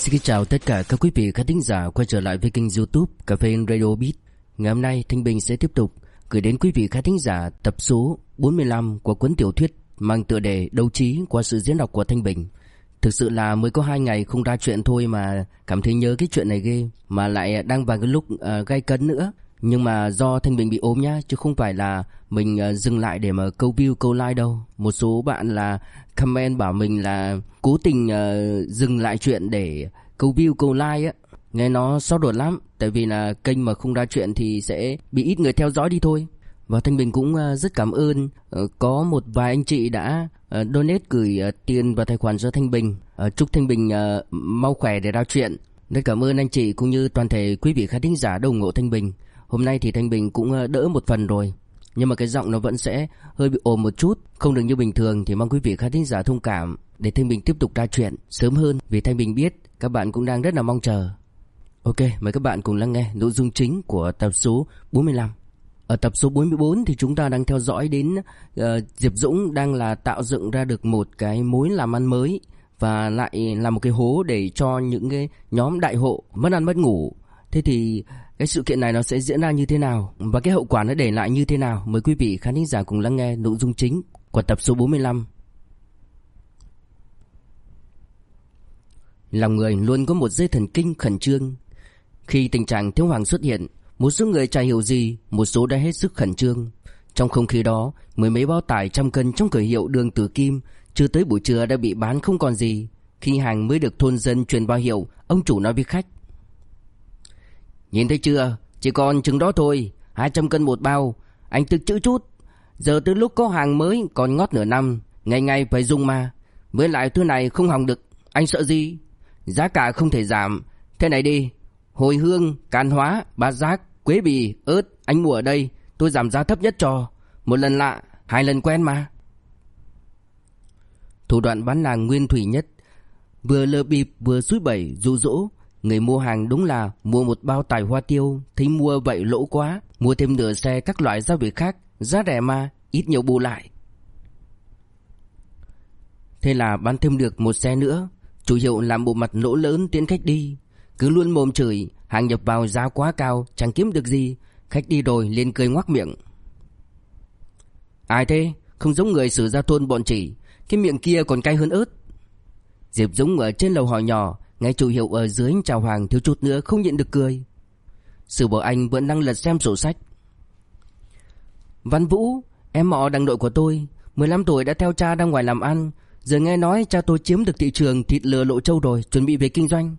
Xin chào tất cả các quý vị khán thính giả quay trở lại với kênh YouTube Cà phê Radio Beat. Ngày hôm nay Thanh Bình sẽ tiếp tục gửi đến quý vị khán thính giả tập số 45 của cuốn tiểu thuyết mang tựa đề Đấu trí qua sự diễn đọc của Thanh Bình. Thực sự là mới có 2 ngày không ra chuyện thôi mà cảm thấy nhớ cái chuyện này ghê, mà lại đang vào cái lúc gay cấn nữa. Nhưng mà do Thanh Bình bị ốm nhá, chứ không phải là mình dừng lại để mà câu view câu like đâu. Một số bạn là comment bảo mình là cố tình dừng lại chuyện để câu view câu like á. Nghe nó xót ruột lắm, tại vì là kênh mà không ra chuyện thì sẽ bị ít người theo dõi đi thôi. Và Thanh Bình cũng rất cảm ơn có một vài anh chị đã donate gửi tiền vào tài khoản cho Thanh Bình. Chúc Thanh Bình mau khỏe để ra chuyện. Rất cảm ơn anh chị cũng như toàn thể quý vị khán thính giả đồng ủng hộ Thanh Bình. Hôm nay thì Thanh Bình cũng đỡ một phần rồi, nhưng mà cái giọng nó vẫn sẽ hơi bị ồm một chút, không được như bình thường, thì mong quý vị khán thính giả thông cảm để Thanh Bình tiếp tục ra chuyện sớm hơn, vì Thanh Bình biết các bạn cũng đang rất là mong chờ. Ok, mời các bạn cùng lắng nghe nội dung chính của tập số 45. Ở tập số 44 thì chúng ta đang theo dõi đến Diệp Dũng đang là tạo dựng ra được một cái mối làm ăn mới, và lại là một cái hố để cho những cái nhóm đại hộ mất ăn mất ngủ. Thế thì cái sự kiện này nó sẽ diễn ra như thế nào và cái hậu quả nó để lại như thế nào? Mời quý vị khán thính giả cùng lắng nghe nội dung chính của tập số 45. Lòng người luôn có một dây thần kinh khẩn trương. Khi tình trạng thiếu hàng xuất hiện, một số người chả hiểu gì, một số đã hết sức khẩn trương. Trong không khí đó, mười mấy bao tải trăm cân trong cửa hiệu đường Tử Kim chưa tới buổi trưa đã bị bán không còn gì. Khi hàng mới được thôn dân truyền vào hiệu, ông chủ nói với khách: "Nhìn thấy chưa, chỉ còn chừng đó thôi, 200 cân một bao, anh tích trữ chút. Giờ tới lúc có hàng mới còn ngót nửa năm, ngày ngày phải dùng mà. Với lại thứ này không hỏng được, anh sợ gì? Giá cả không thể giảm. Thế này đi, hồi hương, càn hóa, bát giác, quế bì, ớt, anh mua ở đây, tôi giảm giá thấp nhất cho. Một lần lạ, 2 lần quen mà." Thủ đoạn bán hàng nguyên thủy nhất, vừa lừa bịp vừa xúi bẩy dụ dỗ. Người mua hàng đúng là mua một bao tải hoa tiêu, thấy mua vậy lỗ quá, mua thêm nửa xe các loại gia vị khác, giá rẻ mà, ít nhiều bù lại. Thế là bán thêm được một xe nữa. Chủ hiệu làm bộ mặt lỗ lớn tiễn khách đi, cứ luôn mồm chửi hàng nhập vào giá quá cao, chẳng kiếm được gì. Khách đi rồi liền cười ngoác miệng: "Ai thế? Không giống người Sử Gia Thôn bọn chỉ, cái miệng kia còn cay hơn ớt." Diệp Dũng ở trên lầu hỏi nhỏ, nghe chủ hiệu ở dưới chào hàng thiếu chút nữa không nhịn được cười. Sử Bảo Anh vẫn đang lật xem sổ sách. "Văn Vũ, em họ đằng đội của tôi, 15 tuổi đã theo cha ra ngoài làm ăn, giờ nghe nói cha tôi chiếm được thị trường thịt lừa Lộ Châu rồi, chuẩn bị về kinh doanh."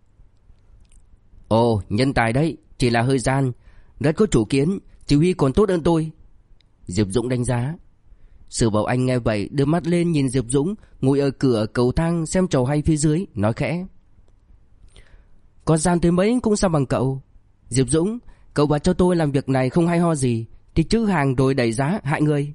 "Ồ, nhân tài đấy, chỉ là hơi gian, rất có chủ kiến, chỉ huy còn tốt hơn tôi." Diệp Dũng đánh giá. Sử Bảo Anh nghe vậy đưa mắt lên nhìn Diệp Dũng ngồi ở cửa cầu thang xem trò hay phía dưới, nói khẽ: "Có gian tới mấy cũng sao bằng cậu. Diệp Dũng, cậu bảo cho tôi làm việc này không hay ho gì thì trữ hàng rồi đẩy giá hại người.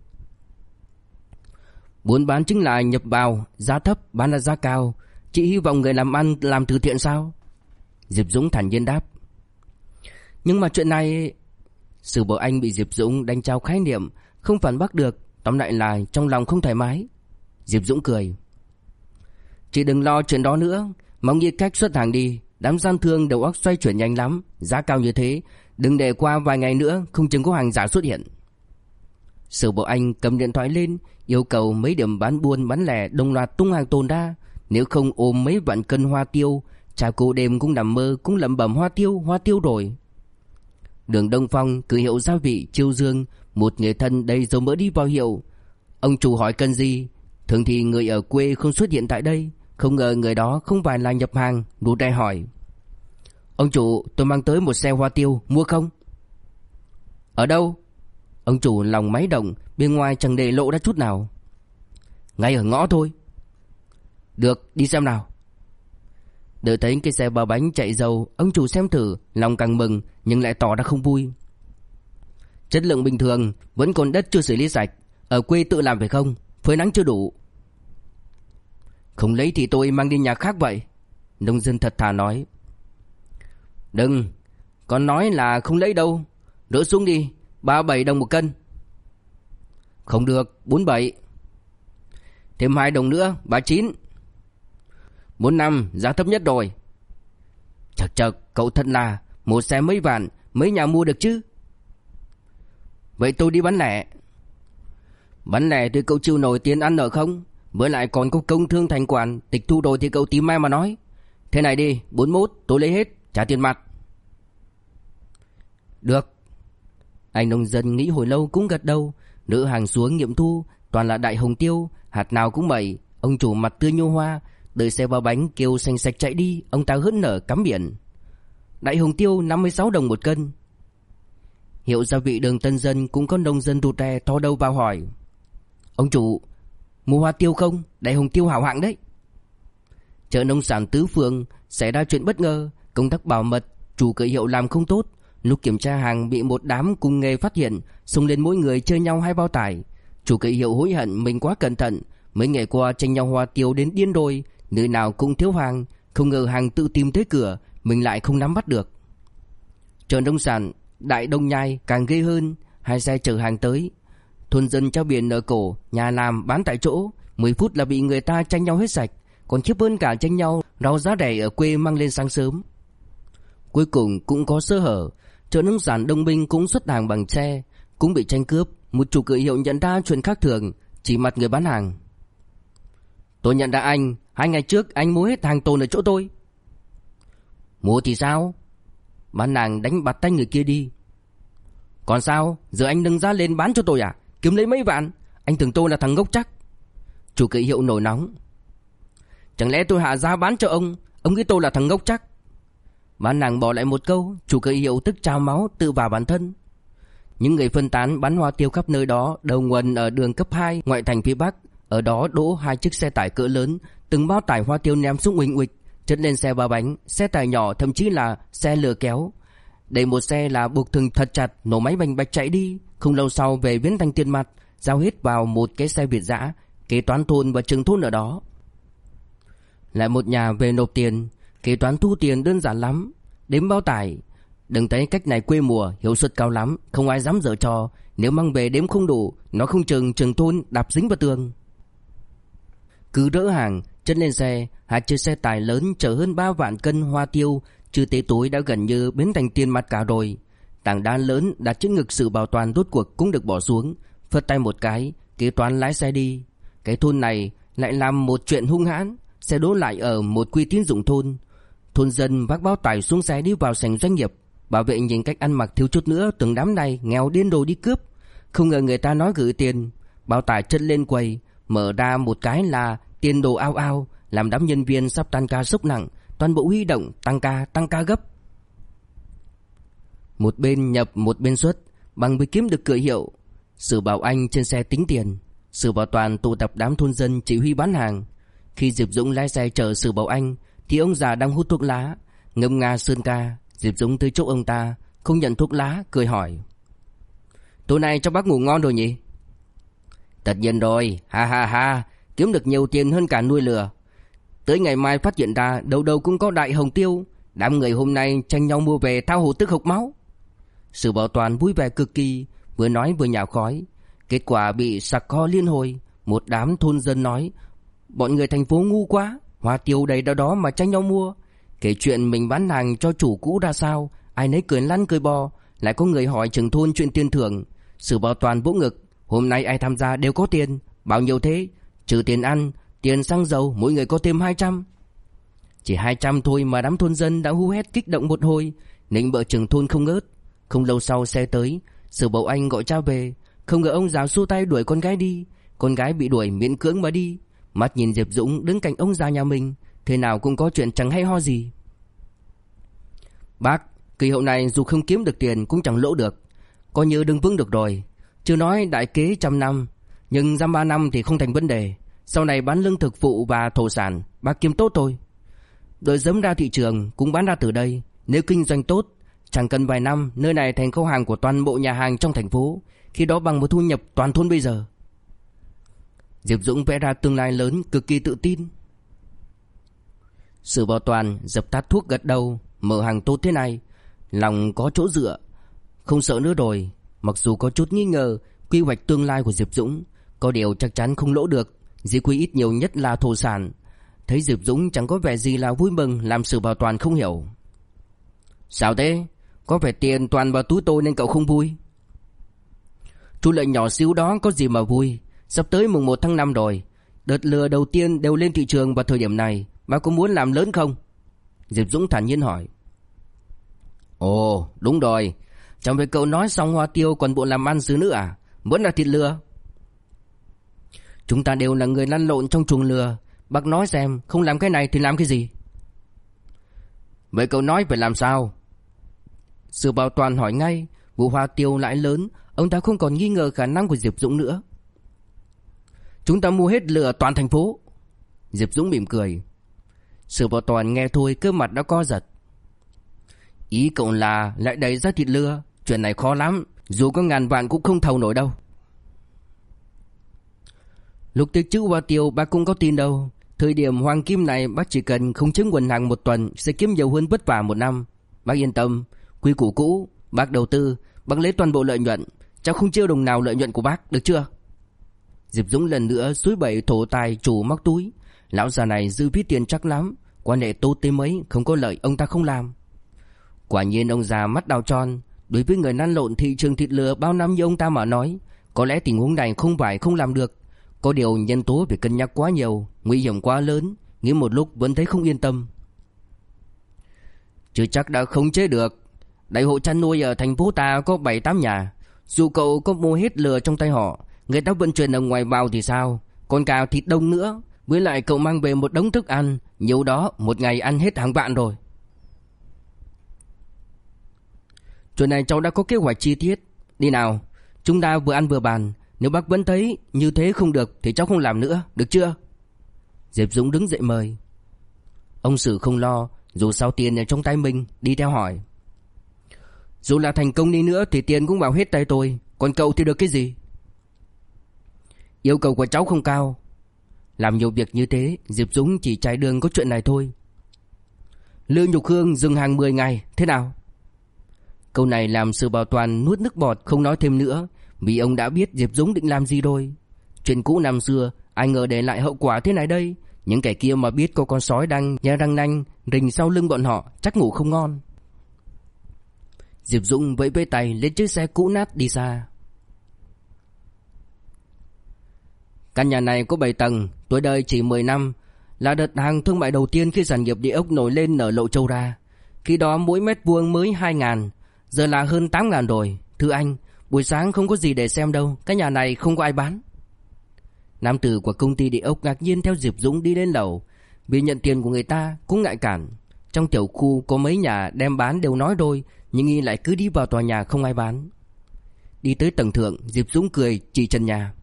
Muốn bán chính là nhập vào, giá thấp bán là giá cao. Chị hy vọng người làm ăn làm từ thiện sao?" Diệp Dũng thản nhiên đáp. "Nhưng mà chuyện này..." Sử Bảo Anh bị Diệp Dũng đánh trao khái niệm, không phản bác được, tóm lại là trong lòng không thoải mái. Diệp Dũng cười: "Chị đừng lo chuyện đó nữa, mong nghĩ cách xuất hàng đi. Đám gian thương đầu óc xoay chuyển nhanh lắm, giá cao như thế, đừng để qua vài ngày nữa không chừng có hàng giả xuất hiện." Sử Bảo Anh cầm điện thoại lên, yêu cầu mấy điểm bán buôn bán lẻ đồng loạt tung hàng tồn ra, nếu không ôm mấy vạn cân hoa tiêu. Cha cô đêm cũng nằm mơ cũng lẩm bẩm hoa tiêu rồi. Đường Đông Phong, cửa hiệu gia vị Chiêu Dương, một người thân đầy dầu mỡ đi vào hiệu. Ông chủ hỏi cần gì, thường thì người ở quê không xuất hiện tại đây, không ngờ người đó không phải là nhập hàng, rụt rè hỏi: "Ông chủ, tôi mang tới một xe hoa tiêu, mua không?" "Ở đâu?" Ông chủ lòng máy động, bên ngoài chẳng để lộ ra chút nào. "Ngay ở ngõ thôi." "Được, đi xem nào." Đợi thấy cái xe ba bánh chạy dầu, ông chủ xem thử, lòng càng mừng nhưng lại tỏ ra không vui. "Chất lượng bình thường, vẫn còn đất chưa xử lý sạch, ở quê tự làm phải không? Phơi nắng chưa đủ." "Không lấy thì tôi mang đi nhà khác vậy." Nông dân thật thà nói. "Đừng, con nói là không lấy đâu. Đỡ xuống đi, 37 đồng một cân." "Không được, 47." "Thêm 2 đồng nữa, 39." 45, giá thấp nhất rồi. Chật chật, cậu thật là một xe mấy vạn, mấy nhà mua được chứ? Vậy tôi đi bán lẻ. Bán lẻ thì cậu chịu nổi tiền ăn ở không? Với lại còn có công thương thành quản, tịch thu rồi thì cậu tìm ai mà nói. Thế này đi, 41 tôi lấy hết, trả tiền mặt. Được. Anh nông dân nghĩ hồi lâu cũng gật đầu. Nữ hàng xuống nghiệm thu, toàn là đại hồng tiêu, hạt nào cũng mẩy. Ông chủ mặt tươi như hoa, đợi xe vào bánh kêu xanh sạch chạy đi. Ông ta hớn nở cắm biển. Đại hồng tiêu 56 đồng một cân. Hiệu gia vị đường Tân Dân cũng có nông dân rụt rè thò đầu vào hỏi: Ông chủ, mua hoa tiêu không? Đại hồng tiêu hảo hạng đấy. Chợ nông sản Tứ Phương xảy ra chuyện bất ngờ. Công tác bảo mật, chủ cửa hiệu làm không tốt. Lúc kiểm tra hàng bị một đám cùng nghề phát hiện, xông lên mỗi người chơi nhau 2 bao tải. Chủ cửa hiệu hối hận mình quá cẩn thận. Mấy ngày qua tranh nhau hoa tiêu đến điên rồi, nơi nào cũng thiếu hàng. Không ngờ hàng tự tìm tới cửa, mình lại không nắm bắt được. Chợ nông sản Đại Đông Nhai càng ghê hơn. 2 xe chở hàng tới, thôn dân treo biển ở cổ, nhà làm bán tại chỗ. 10 phút là bị người ta tranh nhau hết sạch. Còn khiếp hơn cả tranh nhau rau giá rẻ ở quê mang lên sáng sớm. Cuối cùng cũng có sơ hở. Chợ nông sản Đông Minh cũng xuất hàng bằng xe, cũng bị tranh cướp. Một chủ cửa hiệu nhận ra chuyện khác thường, chỉ mặt người bán hàng: Tôi nhận ra anh, 2 ngày trước anh mua hết hàng tồn ở chỗ tôi. Mua thì sao? Bán hàng đánh bạt tay người kia đi. Còn sao, giờ anh nâng giá lên bán cho tôi à? Kiếm lấy mấy vạn? Anh tưởng tôi là thằng ngốc chắc? Chủ cửa hiệu nổi nóng: Chẳng lẽ tôi hạ giá bán cho ông nghĩ tôi là thằng ngốc chắc? Bán hàng bỏ lại một câu, chủ cửa hiệu tức trào máu tự vào bản thân. Những người phân tán bán hoa tiêu khắp nơi đó, đầu nguồn ở đường cấp 2 ngoại thành phía Bắc. Ở đó đỗ 2 chiếc xe tải cỡ lớn, từng bao tải hoa tiêu ném xuống uỳnh uịch, chất lên xe 3 bánh, xe tải nhỏ thậm chí là xe lừa kéo. Đẩy một xe là buộc thừng thật chặt, nổ máy bành bạch chạy đi. Không lâu sau về biến thành tiền mặt, giao hết vào một cái xe Việt dã. Kế toán thôn và trưởng thôn ở đó lại một nhà về nộp tiền. Kế toán thu tiền đơn giản lắm, đếm bao tải. Đừng thấy cách này quê mùa, hiệu suất cao lắm, không ai dám giở trò. Nếu mang về đếm không đủ, nó không chừng trưởng thôn đạp dính vào tường. Cứ đỡ hàng, chất lên xe, 2 chiếc xe tải lớn chở hơn 3 vạn cân hoa tiêu, chưa tới tối đã gần như biến thành tiền mặt cả rồi. Tảng đá lớn đặt trước ngực sự bảo toàn rốt cuộc cũng được bỏ xuống. Phất tay một cái, kế toán lái xe đi. Cái thôn này lại làm một chuyện hung hãn. Xe đỗ lại ở một quỹ tín dụng thôn. Thôn dân vác bao tải xuống xe đi vào sảnh doanh nghiệp. Bảo vệ nhìn cách ăn mặc thiếu chút nữa tưởng đám này nghèo điên đồ đi cướp. Không ngờ người ta nói gửi tiền. Bao tải chất lên quầy, mở ra một cái là tiền đồ ao ao, làm đám nhân viên sắp tan ca sốc nặng, toàn bộ huy động tăng ca gấp. Một bên nhập một bên xuất, bằng mới kiếm được cửa hiệu. Sử Bảo Anh trên xe tính tiền, Sử Bảo Toàn tụ tập đám thôn dân chỉ huy bán hàng. Khi Diệp Dũng lái xe chở Sử Bảo Anh thì ông già đang hút thuốc lá, ngâm nga sơn ca. Diệp Dũng tới chỗ ông ta, không nhận thuốc lá, cười hỏi: Tối nay cho bác ngủ ngon rồi nhỉ? Tất nhiên rồi, ha ha ha, kiếm được nhiều tiền hơn cả nuôi lừa. Tới ngày mai phát hiện ra đâu đâu cũng có đại hồng tiêu. Đám người hôm nay tranh nhau mua về thao hồ tức hộc máu. Sử Bảo Toàn vui vẻ cực kỳ, vừa nói vừa nhạo khói. Kết quả bị sặc kho liên hồi. Một đám thôn dân nói: Bọn người thành phố ngu quá, hoa tiêu đầy đó đó mà tranh nhau mua. Kể chuyện mình bán hàng cho chủ cũ ra sao, ai nấy cười lăn cười bò. Lại có người hỏi trưởng thôn chuyện tiền thưởng. Sử Bảo Toàn vỗ ngực: Hôm nay ai tham gia đều có tiền. Bao nhiêu thế? Trừ tiền ăn, tiền xăng dầu, mỗi người có thêm 200. Chỉ 200 thôi mà đám thôn dân đã hú hét kích động một hồi, nịnh bợ trưởng thôn không ngớt. Không lâu sau xe tới, Sử Bảo Anh gọi cha về. Không ngờ ông già xua tay đuổi con gái đi. Con gái bị đuổi miễn cưỡng mà đi. Mắt nhìn Diệp Dũng đứng cạnh ông già nhà mình, thế nào cũng có chuyện chẳng hay ho gì. Bác, kỳ hậu này dù không kiếm được tiền cũng chẳng lỗ được, coi như đứng vững được rồi. Chưa nói đại kế 100 năm, nhưng giam 3 năm thì không thành vấn đề. Sau này bán lương thực phụ và thổ sản, bác kiếm tốt thôi. Đợi giấm ra thị trường cũng bán ra từ đây. Nếu kinh doanh tốt, chẳng cần vài năm nơi này thành kho hàng của toàn bộ nhà hàng trong thành phố. Khi đó bằng một thu nhập toàn thôn bây giờ. Diệp Dũng vẽ ra tương lai lớn, cực kỳ tự tin. Sử Bảo Toàn dập tắt thuốc gật đầu. Mở hàng tốt thế này, lòng có chỗ dựa, không sợ nữa rồi. Mặc dù có chút nghi ngờ quy hoạch tương lai của Diệp Dũng, có điều chắc chắn không lỗ được. Dĩ quy ít nhiều nhất là thổ sản. Thấy Diệp Dũng chẳng có vẻ gì là vui mừng, làm Sử Bảo Toàn không hiểu. Sao thế? Có phải tiền toàn vào túi tôi nên cậu không vui? Thu lợi nhỏ xíu đó có gì mà vui. Sắp tới mùng 1 tháng 5 rồi. Đợt lừa đầu tiên đều lên thị trường vào thời điểm này. Bà có muốn làm lớn không? Diệp Dũng thản nhiên hỏi. Ồ đúng rồi. Chẳng phải cậu nói xong Hoa Tiêu còn bộ làm ăn xứ nữa à? Vẫn là thịt lừa. Chúng ta đều là người lăn lộn trong chuồng lừa. Bác nói xem, không làm cái này thì làm cái gì? Vậy cậu nói phải làm sao? Sử Bảo Toàn hỏi ngay. Vụ Hoa Tiêu lãi lớn, ông ta không còn nghi ngờ khả năng của Diệp Dũng nữa. Chúng ta mua hết lừa toàn thành phố. Diệp Dũng mỉm cười. Sử Bảo Toàn nghe thôi cơ mặt đã co giật. Ý cậu là lại đẩy ra thịt lừa? Chuyện này khó lắm, dù có ngàn vạn cũng không thầu nổi đâu. Lúc tích trữ Hoa Tiêu bác cũng có tin đâu. Thời điểm hoàng kim này bác chỉ cần không chứng nguồn hàng một tuần sẽ kiếm nhiều hơn vất vả một năm. Bác yên tâm, quy củ cũ, bác đầu tư, bác lấy toàn bộ lợi nhuận, cháu không chia đồng nào lợi nhuận của bác, được chưa? Diệp Dũng lần nữa xúi bẩy thổ tài chủ móc túi. Lão già này dư ví tiền chắc lắm, quan hệ tốt tới mấy không có lợi ông ta không làm. Quả nhiên ông già mắt đào tròn. Đối với người lăn lộn thị trường thịt lừa bao năm như ông ta mà nói, có lẽ tình huống này không phải không làm được. Có điều nhân tố phải cân nhắc quá nhiều, nguy hiểm quá lớn, nghĩ một lúc vẫn thấy không yên tâm. Chưa chắc đã khống chế được. Đại hộ chăn nuôi ở thành phố ta có 7-8 nhà. Dù cậu có mua hết lừa trong tay họ, người ta vận chuyển ở ngoài vào thì sao? Còn cả thịt đông nữa. Với lại cậu mang về một đống thức ăn, nhiều đó một ngày ăn hết hàng vạn rồi. Chuyện này cháu đã có kế hoạch chi tiết. Đi nào, chúng ta vừa ăn vừa bàn. Nếu bác vẫn thấy như thế không được thì cháu không làm nữa, được chưa? Diệp Dũng đứng dậy mời. Ông Sử không lo, dù sao tiền ở trong tay mình, đi theo hỏi. Dù là thành công đi nữa thì tiền cũng vào hết tay tôi, còn cậu thì được cái gì? Yêu cầu của cháu không cao. Làm nhiều việc như thế, Diệp Dũng chỉ chạy đường có chuyện này thôi. Lư Nhục Hương dừng hàng 10 ngày, thế nào? Câu này làm Sử Bảo Toàn nuốt nước bọt không nói thêm nữa, vì ông đã biết Diệp Dũng định làm gì rồi. Chuyện cũ năm xưa, ai ngờ để lại hậu quả thế này đây. Những kẻ kia mà biết có con sói đang nhe răng nanh rình sau lưng bọn họ, chắc ngủ không ngon. Diệp Dũng vẫy vẫy tay lên chiếc xe cũ nát đi xa. Căn nhà này có 7 tầng, tuổi đời chỉ 10 năm, là đợt hàng thương mại đầu tiên khi sản nghiệp địa ốc nổi lên ở Lộ Châu ra. Khi đó mỗi mét vuông mới 2.000, giờ là hơn 8.000 rồi. Thưa anh, buổi sáng không có gì để xem đâu, cái nhà này không có ai bán. Nam tử của công ty địa ốc ngạc nhiên theo Diệp Dũng đi lên lầu. Vì nhận tiền của người ta cũng ngại cản. Trong tiểu khu có mấy nhà đem bán đều nói rồi, nhưng y lại cứ đi vào tòa nhà không ai bán. Đi tới tầng thượng, Diệp Dũng cười chỉ trần nhà.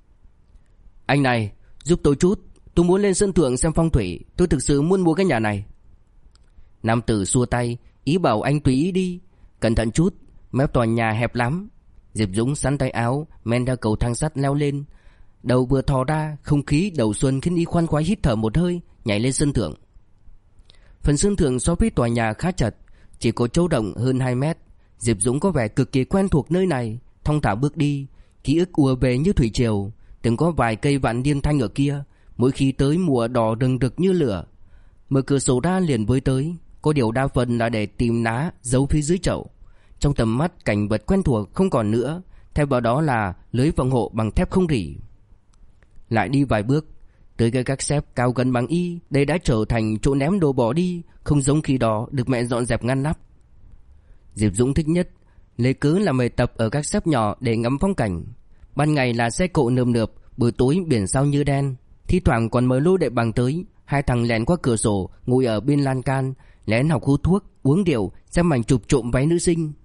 Anh này, giúp tôi chút, tôi muốn lên sân thượng xem phong thủy, tôi thực sự muốn mua cái nhà này. Nam tử xua tay, ý bảo anh tùy ý đi. Cẩn thận chút, mép tòa nhà hẹp lắm. Diệp Dũng sắn tay áo, men ra cầu thang sắt leo lên. Đầu vừa thò ra, không khí đầu xuân khiến y khoan khoái hít thở một hơi, nhảy lên sân thượng. Phần sân thượng so với tòa nhà khá chật, chỉ có chỗ rộng hơn 2 mét. Diệp Dũng có vẻ cực kỳ quen thuộc nơi này, thong thả bước đi, ký ức ùa về như thủy triều. Từng có vài cây vạn niên thanh ở kia, mỗi khi tới mùa đỏ rừng rực như lửa. Mở cửa sổ ra liền với tới, có điều đa phần là để tìm ná giấu phía dưới chậu. Trong tầm mắt cảnh vật quen thuộc không còn nữa, thay vào đó là lưới phòng hộ bằng thép không rỉ. Lại đi vài bước, tới cái gác xếp cao gần bằng y, đây đã trở thành chỗ ném đồ bỏ đi, không giống khi đó được mẹ dọn dẹp ngăn nắp. Diệp Dũng thích nhất lấy cớ là mời tập ở các xếp nhỏ để ngắm phong cảnh. Ban ngày là xe cộ nườm nượp, buổi tối biển sao như đen. Thi thoảng còn mời Lô Đại Bằng tới, hai thằng lén qua cửa sổ ngồi ở bên lan can, lén học hút thuốc, uống rượu, xem ảnh chụp trộm váy nữ sinh.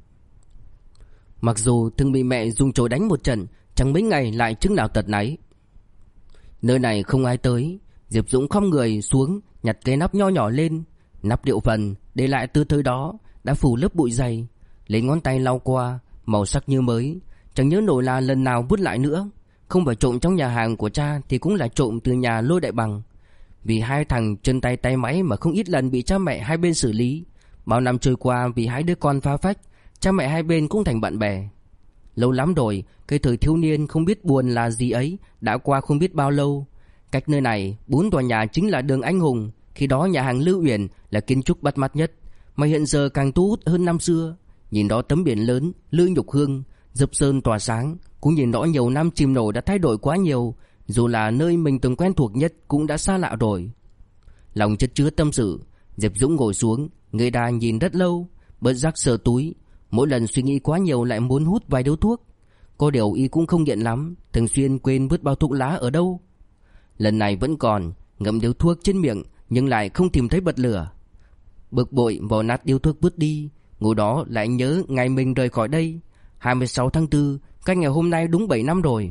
Mặc dù thường bị mẹ dùng chổi đánh một trận, chẳng mấy ngày lại chứng nào tật nấy. Nơi này không ai tới, Diệp Dũng khom người xuống, nhặt cái nắp nho nhỏ lên. Nắp rượu phần để lại từ thời đó đã phủ lớp bụi dày, lấy ngón tay lau qua, màu sắc như mới, chẳng nhớ nổi là lần nào vứt lại nữa. Không phải trộm trong nhà hàng của cha thì cũng là trộm từ nhà Lôi Đại Bằng. Vì hai thằng chân tay tay máy mà không ít lần bị cha mẹ hai bên xử lý. Bao năm trôi qua vì hai đứa con phá phách, cha mẹ hai bên cũng thành bạn bè. Lâu lắm rồi, cái thời thiếu niên không biết buồn là gì ấy đã qua không biết bao lâu. Cách nơi này 4 tòa nhà chính là đường Anh Hùng. Khi đó nhà hàng Lưu Uyển là kiến trúc bắt mắt nhất, mà hiện giờ càng thu hút hơn năm xưa. Nhìn đó tấm biển lớn Lư Nhục Hương, dập sơn tỏa sáng, cũng nhìn đó nhiều năm chìm nổi đã thay đổi quá nhiều, dù là nơi mình từng quen thuộc nhất cũng đã xa lạ rồi. Lòng chất chứa tâm sự, Diệp Dũng ngồi xuống, người đà nhìn rất lâu, bớt giác sờ túi. Mỗi lần suy nghĩ quá nhiều lại muốn hút vài điếu thuốc. Có điều y cũng không nghiện lắm, thường xuyên quên vứt bao thuốc lá ở đâu. Lần này vẫn còn, ngậm điếu thuốc trên miệng nhưng lại không tìm thấy bật lửa. Bực bội vò nát điếu thuốc vứt đi, ngồi đó lại nhớ ngày mình rời khỏi đây. 26 tháng 4, cách ngày hôm nay đúng 7 năm rồi.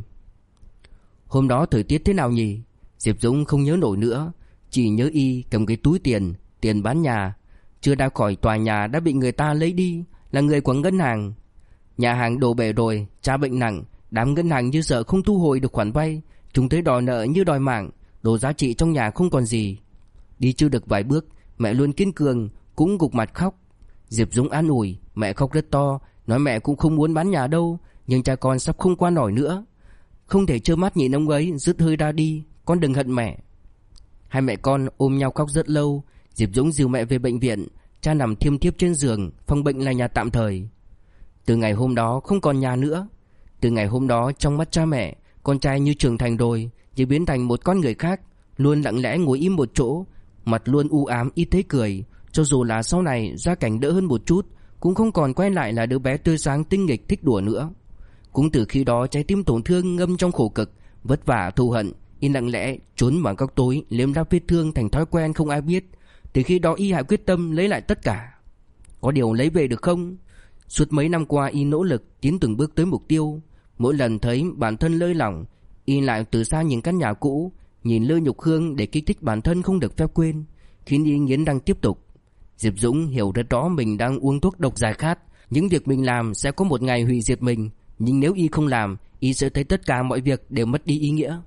Hôm đó thời tiết thế nào nhỉ? Diệp Dũng không nhớ nổi nữa, chỉ nhớ y cầm cái túi tiền bán nhà. Chưa ra khỏi tòa nhà đã bị người ta lấy đi, là người của ngân hàng. Nhà hàng đổ bể rồi, cha bệnh nặng, đám ngân hàng như sợ không thu hồi được khoản vay, chúng tới đòi nợ như đòi mạng, đồ giá trị trong nhà không còn gì. Đi chưa được vài bước, mẹ luôn kiên cường, cũng gục mặt khóc. Diệp Dũng an ủi, mẹ khóc rất to, nói mẹ cũng không muốn bán nhà đâu, nhưng cha con sắp không qua nổi nữa. Không thể trơ mắt nhìn ông ấy dứt hơi ra đi, con đừng hận mẹ. Hai mẹ con ôm nhau khóc rất lâu. Diệp Dũng dìu mẹ về bệnh viện. Cha nằm thiêm thiếp trên giường, phòng bệnh là nhà tạm thời. Từ ngày hôm đó không còn nhà nữa. Từ ngày hôm đó trong mắt cha mẹ, con trai như trưởng thành rồi, chỉ biến thành một con người khác, luôn lặng lẽ ngồi im một chỗ, mặt luôn u ám ít thấy cười. Cho dù là sau này gia cảnh đỡ hơn một chút, cũng không còn quay lại là đứa bé tươi sáng tinh nghịch thích đùa nữa. Cũng từ khi đó trái tim tổn thương ngâm trong khổ cực, vất vả thù hận, y lặng lẽ trốn vào góc tối liếm đáp vết thương thành thói quen không ai biết. Từ khi đó y hạ quyết tâm lấy lại tất cả. Có điều lấy về được không? Suốt mấy năm qua y nỗ lực tiến từng bước tới mục tiêu. Mỗi lần thấy bản thân lơi lỏng, y lại từ xa nhìn căn nhà cũ, nhìn Lư Nhục Hương để kích thích bản thân không được phép quên, khiến y nghiến răng tiếp tục. Diệp Dũng hiểu rất rõ mình đang uống thuốc độc giải khát. Những việc mình làm sẽ có một ngày hủy diệt mình, nhưng nếu y không làm, y sẽ thấy tất cả mọi việc đều mất đi ý nghĩa.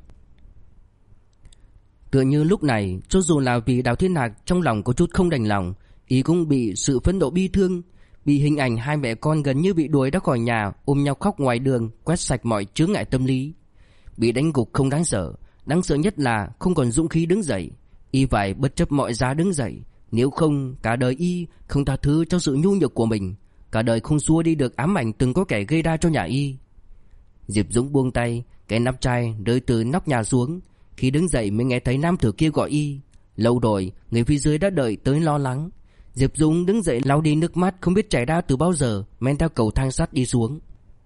Tựa như lúc này, cho dù là vì Đào Thiên Hạc trong lòng có chút không đành lòng, y cũng bị sự phẫn nộ bi thương, bị hình ảnh hai mẹ con gần như bị đuổi ra khỏi nhà, ôm nhau khóc ngoài đường, quét sạch mọi chướng ngại tâm lý. Bị đánh gục không đáng sợ nhất là không còn dũng khí đứng dậy. Y phải bất chấp mọi giá đứng dậy, nếu không cả đời y không tha thứ cho sự nhu nhược của mình, cả đời không xua đi được ám ảnh từng có kẻ gây ra cho nhà y. Diệp Dũng buông tay, cái nắp chai rơi từ nóc nhà xuống. Khi đứng dậy mới nghe thấy nam tử kia gọi y. Lâu rồi người phía dưới đã đợi tới lo lắng. Diệp Dũng đứng dậy lau đi nước mắt không biết chảy ra từ bao giờ, men theo cầu thang sắt đi xuống.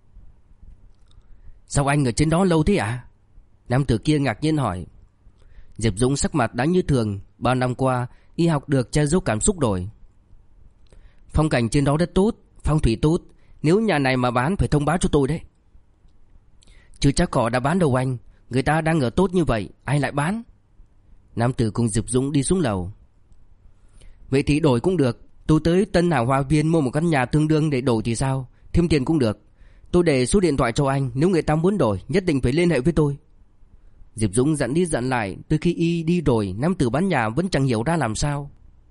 Sao anh ở trên đó lâu thế ạ? Nam tử kia ngạc nhiên hỏi. Diệp Dũng sắc mặt đã như thường, bao năm qua y học được che giấu cảm xúc rồi. Phong cảnh trên đó rất tốt, phong thủy tốt, nếu nhà này mà bán phải thông báo cho tôi đấy. Chứ chắc họ đã bán đâu anh, người ta đang ở tốt như vậy, ai lại bán? Nam tử cùng Diệp Dũng đi xuống lầu. Vậy thì đổi cũng được, tôi tới Tân Hào Hoa Viên mua một căn nhà tương đương để đổi thì sao, thêm tiền cũng được. Tôi để số điện thoại cho anh, nếu người ta muốn đổi nhất định phải liên hệ với tôi. Diệp Dũng dặn đi dặn lại, từ khi y đi rồi nam tử bán nhà vẫn chẳng hiểu ra làm sao.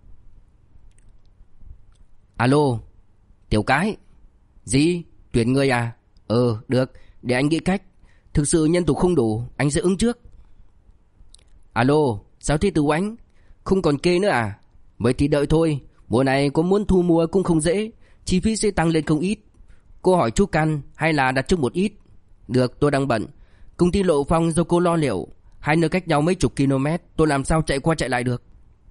Alo, Tiểu Cái. Gì? Tuyển người à? Được, để anh nghĩ cách. Thực sự nhân thủ không đủ, anh sẽ ứng trước. Alo, sao thế Từ Ánh? Không còn kê nữa à? Vậy thì đợi thôi, mùa này có muốn thu mua cũng không dễ, chi phí sẽ tăng lên không ít. Cô hỏi chú Căn hay là đặt trước một ít? Được, tôi đang bận. Công ty Lộ Phong do cô lo liệu, hai nơi cách nhau mấy chục km, tôi làm sao chạy qua chạy lại được.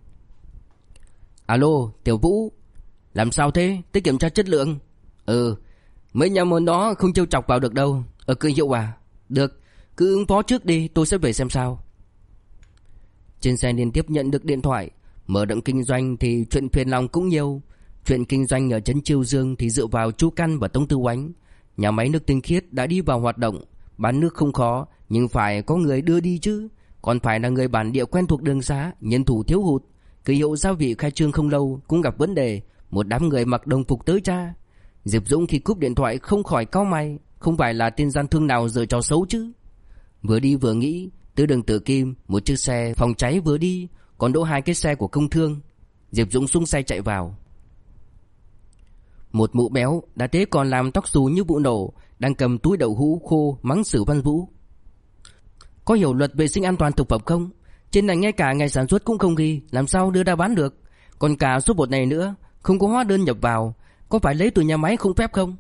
Alo, Tiểu Vũ. Làm sao thế? Tới kiểm tra chất lượng. Mấy nhà môn đó không trêu chọc vào được đâu. Cứ hiệu à? Được, cứ ứng phó trước đi, tôi sẽ về xem sao. Trên xe liên tiếp nhận được điện thoại. Mở rộng kinh doanh thì chuyện phiền lòng cũng nhiều. Chuyện kinh doanh ở trấn Chiêu Dương thì dựa vào chú Căn và Tông Tư Oánh. Nhà máy nước tinh khiết đã đi vào hoạt động. Bán nước không khó, nhưng phải có người đưa đi chứ. Còn phải là người bản địa quen thuộc đường xá, nhân thủ thiếu hụt. Cửa hiệu gia vị khai trương không lâu cũng gặp vấn đề, một đám người mặc đồng phục tới tra. Diệp Dũng khi cúp điện thoại không khỏi cau mày, không phải là tên gian thương nào giở trò xấu chứ. Vừa đi vừa nghĩ, từ đường Tử Kim, một chiếc xe phòng cháy vừa đi, còn đỗ hai cái xe của công thương. Diệp Dũng xuống xe chạy vào. Một mụ béo đã thế còn làm tóc xù như vụ nổ, đang cầm túi đậu hũ khô mắng Sử Văn Vũ. Có hiểu luật vệ sinh an toàn thực phẩm không? Trên này ngay cả ngày sản xuất cũng không ghi, làm sao đưa ra bán được? Còn cả số bột này nữa, không có hóa đơn nhập vào, có phải lấy từ nhà máy không phép không?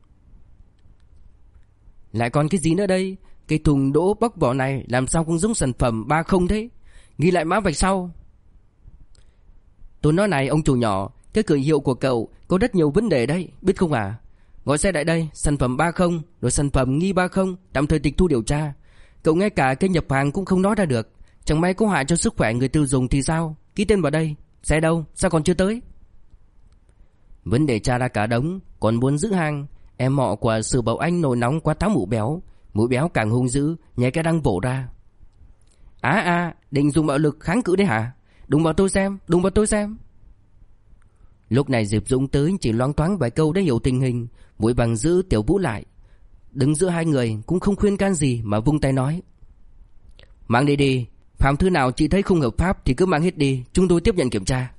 Lại còn cái gì nữa đây? Cái thùng đỗ bóc vỏ này làm sao cũng giống sản phẩm 30 thế? Ghi lại mã vạch sau. Tôi nói này ông chủ nhỏ, cái cửa hiệu của cậu có rất nhiều vấn đề đấy, biết không à? Gọi xe lại đây, sản phẩm 30, rồi sản phẩm nghi 30, tạm thời tịch thu điều tra. Cậu ngay cả cái nhập hàng cũng không nói ra được, chẳng may có hại cho sức khỏe người tiêu dùng thì sao? Ký tên vào đây. Xe đâu? Sao còn chưa tới? Vấn đề tra ra cả đống, còn muốn giữ hàng. Em họ của Sử Bảo Anh nổi nóng quá táo Mụ béo càng hung dữ, nhảy cái răng vỗ ra. Định dùng bạo lực kháng cự đấy hả? Đụng vào tôi xem. Lúc này Diệp Dũng tới chỉ loáng thoáng vài câu đã hiểu tình hình, vội vàng giữ Tiểu Vũ lại. Đứng giữa hai người cũng không khuyên can gì mà vung tay nói: Mang đi đi, phạm thứ nào chị thấy không hợp pháp thì cứ mang hết đi, chúng tôi tiếp nhận kiểm tra.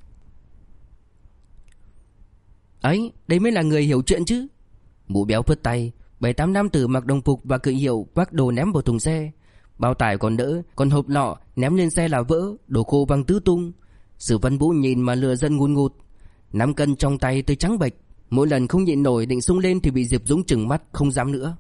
Ấy, đây mới là người hiểu chuyện chứ. Mụ béo phất tay, 7-8 nam tử mặc đồng phục và cự hiệu vác đồ ném vào thùng xe. Bao tải còn đỡ, còn hộp lọ ném lên xe là vỡ, đồ khô văng tứ tung. Sử Văn Vũ nhìn mà lửa dân ngùn ngụt, nắm cân trong tay tới trắng bệch. Mỗi lần không nhịn nổi định xông lên thì bị Diệp Dũng trừng mắt không dám nữa.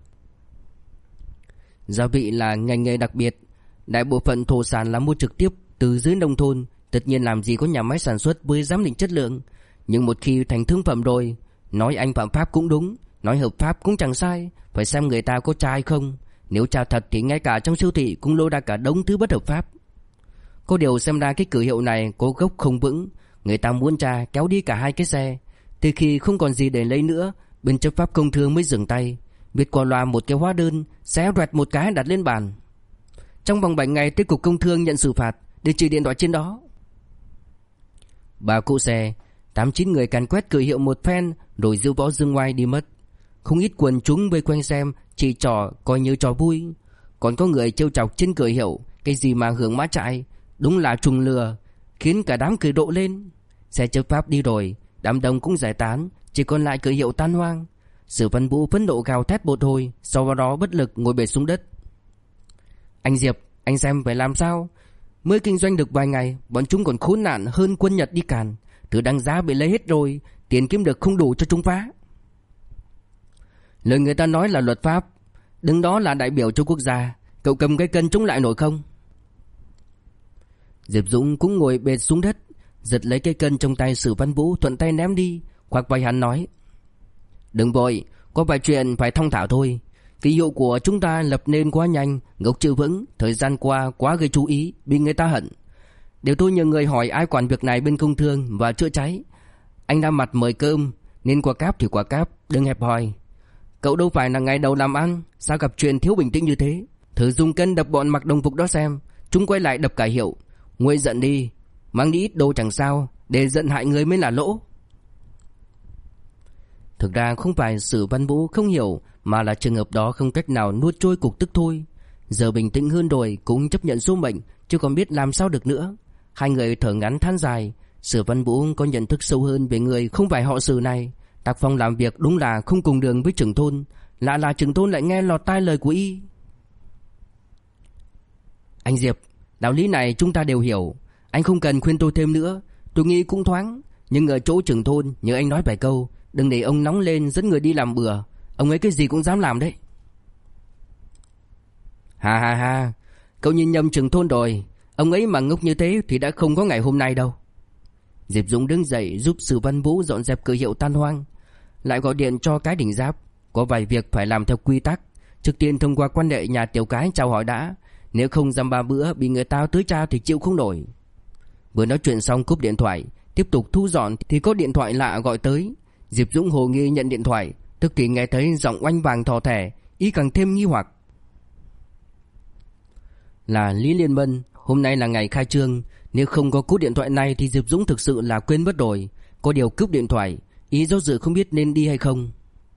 Gia vị là ngành nghề đặc biệt, đại bộ phận thổ sản là mua trực tiếp từ dưới nông thôn, tất nhiên làm gì có nhà máy sản xuất với giám định chất lượng. Nhưng một khi thành thương phẩm rồi, nói anh phạm pháp cũng đúng, nói hợp pháp cũng chẳng sai, phải xem người ta có tra hay không. Nếu tra thật thì ngay cả trong siêu thị cũng lôi ra cả đống thứ bất hợp pháp. Có điều xem ra cái cửa hiệu này có gốc không vững, người ta muốn tra kéo đi cả hai cái xe. Từ khi không còn gì để lấy nữa, bên chấp pháp công thương mới dừng tay, viết qua loa một cái hóa đơn, xé roẹt một cái đặt lên bàn. Trong vòng 7 ngày tới cục công thương nhận xử phạt, địa chỉ điện thoại trên đó. Ba cỗ xe, 8-9 người càn quét cửa hiệu một phen rồi diêu võ dương ngoai đi mất. Không ít quần chúng vây quanh xem, chỉ trò coi như trò vui. Còn có người trêu chọc trên cửa hiệu, cái gì mà hưởng mã trại, đúng là trùng lừa, khiến cả đám cười rộ lên. Xe chấp pháp đi rồi, đám đông cũng giải tán, chỉ còn lại cửa hiệu tan hoang. Sử Văn Vũ phẫn nộ gào thét một hồi, sau đó bất lực ngồi bệt xuống đất. Anh Diệp, anh xem phải làm sao? Mới kinh doanh được vài ngày, bọn chúng còn khốn nạn hơn quân Nhật đi càn. Thứ đăng giá bị lấy hết rồi, tiền kiếm được không đủ cho chúng phá. Lời người ta nói là luật pháp, đứng đó là đại biểu cho quốc gia, cậu cầm cái cân chống lại nổi không? Diệp Dũng cũng ngồi bệt xuống đất, giật lấy cái cân trong tay Sử Văn Vũ, thuận tay ném đi, khoác vai hắn nói: Đừng vội, có vài chuyện phải thong thả thôi. Ký hiệu của chúng ta lập nên quá nhanh, gốc chưa vững, thời gian qua quá gây chú ý, bị người ta hận. Điều tôi nhờ người hỏi ai quản việc này bên công thương và chữa cháy. Anh ra mặt mời cơm, nên quả cáp thì quả cáp, đừng hẹp hòi. Cậu đâu phải là ngày đầu làm ăn, sao gặp chuyện thiếu bình tĩnh như thế? Thử dùng cân đập bọn mặc đồng phục đó xem, chúng quay lại đập cả hiệu. Nguôi giận đi, mang đi ít đồ chẳng sao, để giận hại người mới là lỗ. Thực ra không phải Sử Văn Vũ không hiểu, mà là trường hợp đó không cách nào nuốt trôi cục tức thôi. Giờ bình tĩnh hơn rồi cũng chấp nhận số mệnh, chứ còn biết làm sao được nữa. Hai người thở ngắn than dài. Sử Văn Vũ có nhận thức sâu hơn về người không phải họ Sử này. Tác phong làm việc đúng là không cùng đường với trưởng thôn, lạ là trưởng thôn lại nghe lọt tai lời của y. Anh Diệp, đạo lý này chúng ta đều hiểu, anh không cần khuyên tôi thêm nữa, tôi nghĩ cũng thoáng. Nhưng ở chỗ trưởng thôn nhớ anh nói vài câu, đừng để ông nóng lên dẫn người đi làm bừa. Ông ấy cái gì cũng dám làm đấy. Ha, cậu nhìn nhầm trưởng thôn rồi. Ông ấy mà ngốc như thế thì đã không có ngày hôm nay đâu. Diệp Dũng đứng dậy giúp Sử Văn Vũ dọn dẹp cửa hiệu tan hoang, lại gọi điện cho cái Đình Giáp. Có vài việc phải làm theo quy tắc, trước tiên thông qua quan hệ nhà Tiểu Cái chào hỏi đã, nếu không dăm ba bữa bị người ta tới tra thì chịu không nổi. Vừa nói chuyện xong cúp điện thoại, tiếp tục thu dọn thì có điện thoại lạ gọi tới. Diệp Dũng hồ nghi nhận điện thoại, tức thì nghe thấy giọng oanh vàng thò thẻ, ý càng thêm nghi hoặc. Là Lý Liên Mân. Hôm nay là ngày khai trương, nếu không có cú điện thoại này thì Diệp Dũng thực sự là quên mất rồi. Có điều cúp điện thoại, ý do dự không biết nên đi hay không.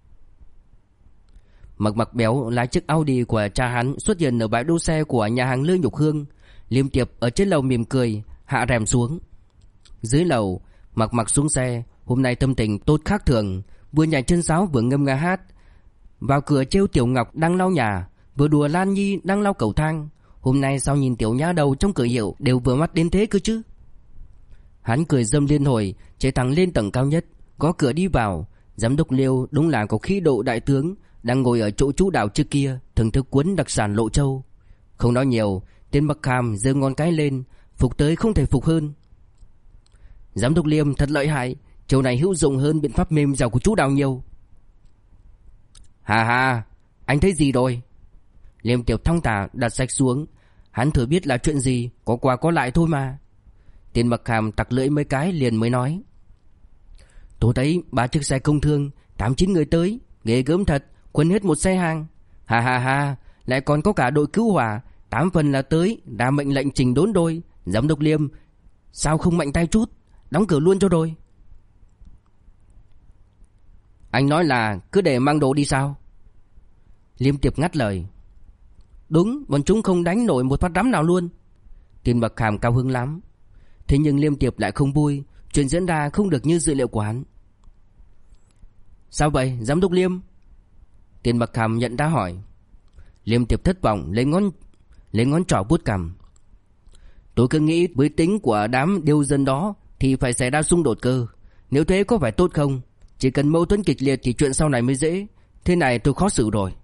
Mặc béo lái chiếc Audi của cha hắn xuất hiện ở bãi đỗ xe của nhà hàng Lương Nhục Hương. Liêm Tiệp ở trên lầu mỉm cười, hạ rèm xuống. Dưới lầu, Mặc xuống xe, hôm nay tâm tình tốt khác thường, vừa nhảy chân sáo vừa ngâm nga hát. Vào cửa trêu Tiểu Ngọc đang lau nhà, vừa đùa Lan Nhi đang lau cầu thang. Hôm nay sao nhìn tiểu nhá đầu trong cửa hiệu đều vừa mắt đến thế cơ chứ. Hắn cười dâm liên hồi, chạy thẳng lên tầng cao nhất, gõ cửa đi vào. Giám đốc Liêu đúng là có khí độ đại tướng, đang ngồi ở chỗ chú Đào trước kia thưởng thức cuốn đặc sản Lộ Châu. Không nói nhiều, tên Markham giơ ngón cái lên, phục tới không thể phục hơn. Giám đốc Liêm thật lợi hại, chiều này hữu dụng hơn biện pháp mềm dẻo của chú Đào nhiều. Hà hà, anh thấy gì rồi? Liêm Tiệp thong thả đặt sách xuống. Hắn thừa biết là chuyện gì, có qua có lại thôi mà. Tên Markham tặc lưỡi mấy cái liền mới nói: tôi thấy 3 chiếc xe công thương, 8-9 người tới, ghê gớm thật, quên hết một xe hàng. Ha ha ha, lại còn có cả đội cứu hỏa, 8 phần là tới, đã mệnh lệnh chỉnh đốn đôi. Giám đốc Liêm, sao không mạnh tay chút, đóng cửa luôn cho rồi. Anh nói là cứ để mang đồ đi sao? Liêm Tiệp ngắt lời: đúng, bọn chúng không đánh nổi một phát đắm nào luôn. Tên Markham cao hứng lắm. Thế nhưng Liêm Tiệp lại không vui, chuyện diễn ra không được như dự liệu của hắn. Sao vậy, giám đốc Liêm? Tên Markham nhận ra hỏi. Liêm Tiệp thất vọng lấy ngón trỏ vuốt cằm. Tôi cứ nghĩ với tính của đám điêu dân đó thì phải xảy ra xung đột cơ. Nếu thế có phải tốt không? Chỉ cần mâu thuẫn kịch liệt thì chuyện sau này mới dễ. Thế này tôi khó xử rồi.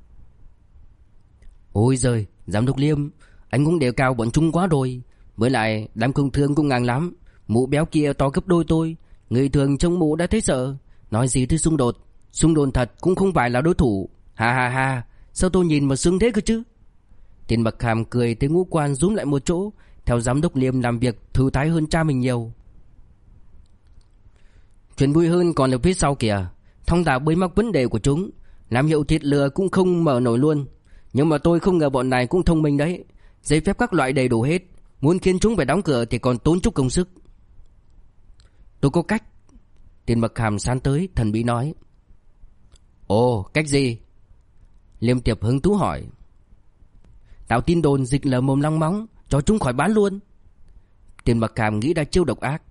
Ôi giời, giám đốc Liêm, anh cũng đề cao bọn chúng quá rồi. Với lại đám công thương cũng ngang lắm. Mụ béo kia to gấp đôi tôi. Người thường trông mụ đã thấy sợ. Nói gì tới xung đột. Xung đột thật cũng không phải là đối thủ. Ha ha ha, sao tôi nhìn mà sướng thế cơ chứ? Tên Markham cười tới ngũ quan rúm lại một chỗ. Theo giám đốc Liêm làm việc thư thái hơn cha mình nhiều. Chuyện vui hơn còn ở phía sau kìa. Thông thả bới móc vấn đề của chúng. Làm hiệu thịt lừa cũng không mở nổi luôn. Nhưng mà tôi không ngờ bọn này cũng thông minh đấy. Giấy phép các loại đầy đủ hết. Muốn khiến chúng phải đóng cửa thì còn tốn chút công sức. Tôi có cách. Tên Markham san tới thần bí nói. Ồ, cách gì? Liêm Tiệp hứng thú hỏi. Tạo tin đồn dịch lờ mồm long móng, cho chúng khỏi bán luôn. Tên Markham nghĩ ra chiêu độc ác.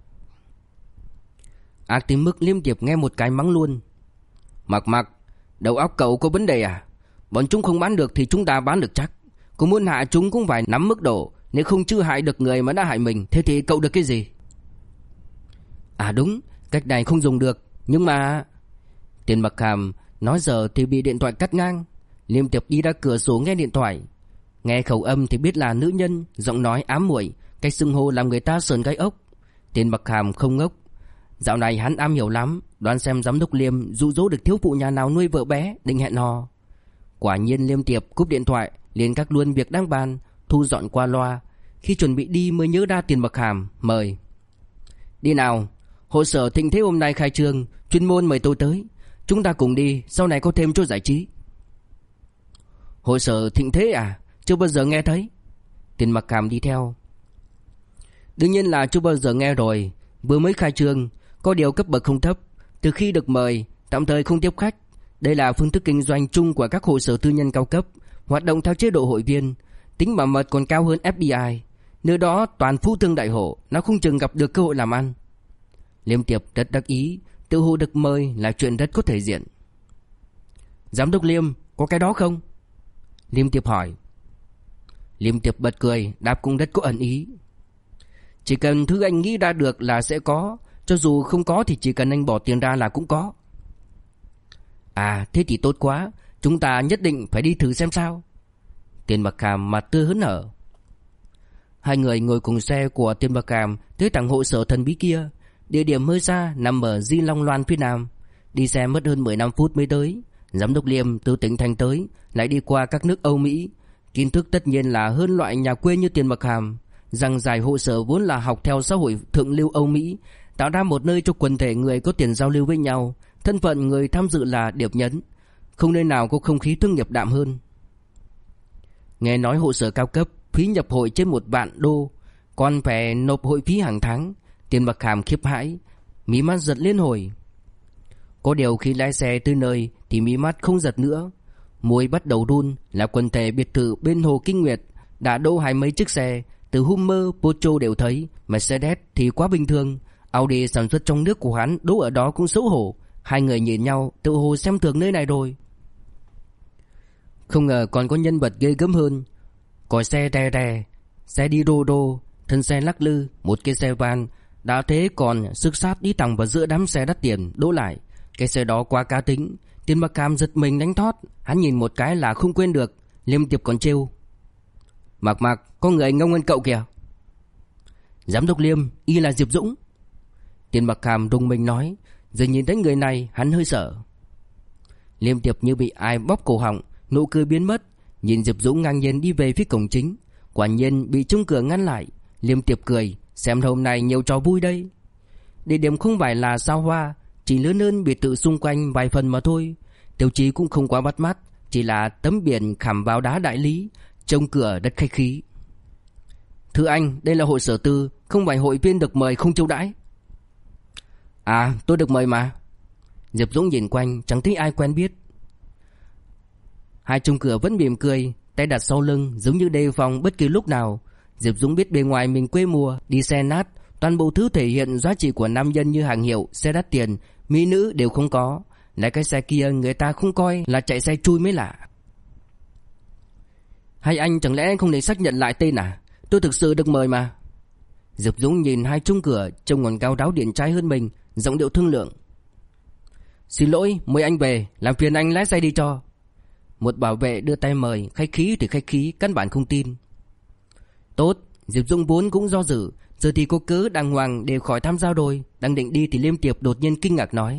Ác tới mức Liêm Tiệp nghe một cái mắng luôn. Mặc, đầu óc cậu có vấn đề à? Bọn chúng không bán được thì chúng ta bán được chắc. Có muốn hạ chúng cũng phải nắm mức độ. Nếu không chưa hại được người mà đã hại mình, thế thì cậu được cái gì? À đúng, cách này không dùng được. Nhưng mà... Tên Markham nói giờ thì bị điện thoại cắt ngang. Liêm Tiệp đi ra cửa sổ nghe điện thoại. Nghe khẩu âm thì biết là nữ nhân, giọng nói ám muội, cách xưng hô làm người ta sờn gai ốc. Tên Markham không ngốc. Dạo này hắn am hiểu lắm, đoán xem giám đốc Liêm dụ dỗ được thiếu phụ nhà nào nuôi vợ bé, định hẹn hò. Quả nhiên Liêm Tiệp cúp điện thoại, liền cắt luôn việc đang bàn, thu dọn qua loa. Khi chuẩn bị đi mới nhớ ra Tiền Markham mời. Đi nào, hội sở Thịnh Thế hôm nay khai trương, chuyên môn mời tôi tới. Chúng ta cùng đi, sau này có thêm chỗ giải trí. Hội sở Thịnh Thế à? Chưa bao giờ nghe thấy. Tiền Markham đi theo. Đương nhiên là chưa bao giờ nghe rồi. Vừa mới khai trương, có điều cấp bậc không thấp. Từ khi được mời, tạm thời không tiếp khách. Đây là phương thức kinh doanh chung của các hội sở tư nhân cao cấp, hoạt động theo chế độ hội viên, tính bảo mật còn cao hơn FBI. Nơi đó toàn phú thương đại hộ, nó không chừng gặp được cơ hội làm ăn. Liêm Tiệp rất đắc ý, tự hồ được mời là chuyện rất có thể diện. Giám đốc Liêm, có cái đó không? Liêm Tiệp hỏi. Liêm Tiệp bật cười, đáp cũng rất có ẩn ý. Chỉ cần thứ anh nghĩ ra được là sẽ có, cho dù không có thì chỉ cần anh bỏ tiền ra là cũng có. À, thế thì tốt quá, chúng ta nhất định phải đi thử xem sao. Tiền Markham mặt tươi hớn hở. Hai người ngồi cùng xe của Tiền Markham tới tầng hội sở thần bí kia. Địa điểm hơi xa, nằm ở Di Long Loan phía nam. Đi xe mất hơn 15 phút mới tới. Giám đốc Liêm từ tỉnh thành tới, lại đi qua các nước Âu Mỹ. Kiến thức tất nhiên là hơn loại nhà quê như Tiền Markham. Rằng giải hội sở vốn là học theo xã hội thượng lưu Âu Mỹ, tạo ra một nơi cho quần thể người có tiền giao lưu với nhau. Thân phận người tham dự là điệp nhấn, không nơi nào có không khí thương nghiệp đạm hơn. Nghe nói hội sở cao cấp, phí nhập hội trên 1 vạn đô, còn phải nộp hội phí hàng tháng. Tiền Markham khiếp hãi, mí mắt giật liên hồi. Có điều khi lái xe tới nơi thì mí mắt không giật nữa. Môi bắt đầu run là quần thể biệt thự bên hồ Kinh Nguyệt, đã đỗ 20 mấy chiếc xe. Từ Hummer, Porsche đều thấy, Mercedes thì quá bình thường. Audi sản xuất trong nước của hắn đỗ ở đó cũng xấu hổ. Hai người nhìn nhau, tự hồ xem thường nơi này rồi. Không ngờ còn có nhân vật ghê gớm hơn. Còi xe rè rè, xe đi rô rô, thân xe lắc lư, một cái xe van, Đã thế còn sức sát đi thẳng vào giữa đám xe đắt tiền đỗ lại. Cái xe đó quá cá tính. Tiền Mặc Hàm giật mình đánh thót. Hắn nhìn một cái là không quên được. Liêm Tiệp còn trêu: Mạc, có người ngông hơn cậu kìa. Giám đốc Liêm, y là Diệp Dũng. Tiền Mặc Hàm rùng mình nói. Giờ nhìn thấy người này hắn hơi sợ. Liêm Tiệp như bị ai bóp cổ họng, nụ cười biến mất. Nhìn Diệp Dũng ngang nhiên đi về phía cổng chính. Quả nhiên bị trông cửa ngăn lại. Liêm Tiệp cười, xem hôm nay nhiều trò vui đây. Địa điểm không phải là Sao Hoa, chỉ lớn hơn biệt thự xung quanh vài phần mà thôi. Tiêu chí cũng không quá bắt mắt, chỉ là tấm biển khảm vào đá đại lý, trông cửa rất khách khí. Thưa anh, đây là hội sở tư, không phải hội viên được mời không chiêu đãi. À, tôi được mời mà. Diệp Dũng nhìn quanh, chẳng thấy ai quen biết. Hai trông cửa vẫn mỉm cười, tay đặt sau lưng, giống như đề phòng bất kỳ lúc nào. Diệp Dũng biết bề ngoài mình quê mùa, đi xe nát, toàn bộ thứ thể hiện giá trị của nam nhân như hàng hiệu, xe đắt tiền, mỹ nữ đều không có. Lại cái xe kia người ta không coi là chạy xe chui mới lạ. Hay anh chẳng lẽ không để xác nhận lại tên à? Tôi thực sự được mời mà. Diệp Dũng nhìn hai trông cửa trông còn cao ráo điển trai hơn mình, giọng điệu thương lượng. Xin lỗi, mời anh về, làm phiền anh lái xe đi cho. Một bảo vệ đưa tay mời, khách khí thì khách khí, căn bản không tin. Tốt, Diệp Dũng vốn cũng do dự, giờ thì có cớ đàng hoàng để khỏi tham gia rồi. Đang định đi thì Liêm Tiệp đột nhiên kinh ngạc nói: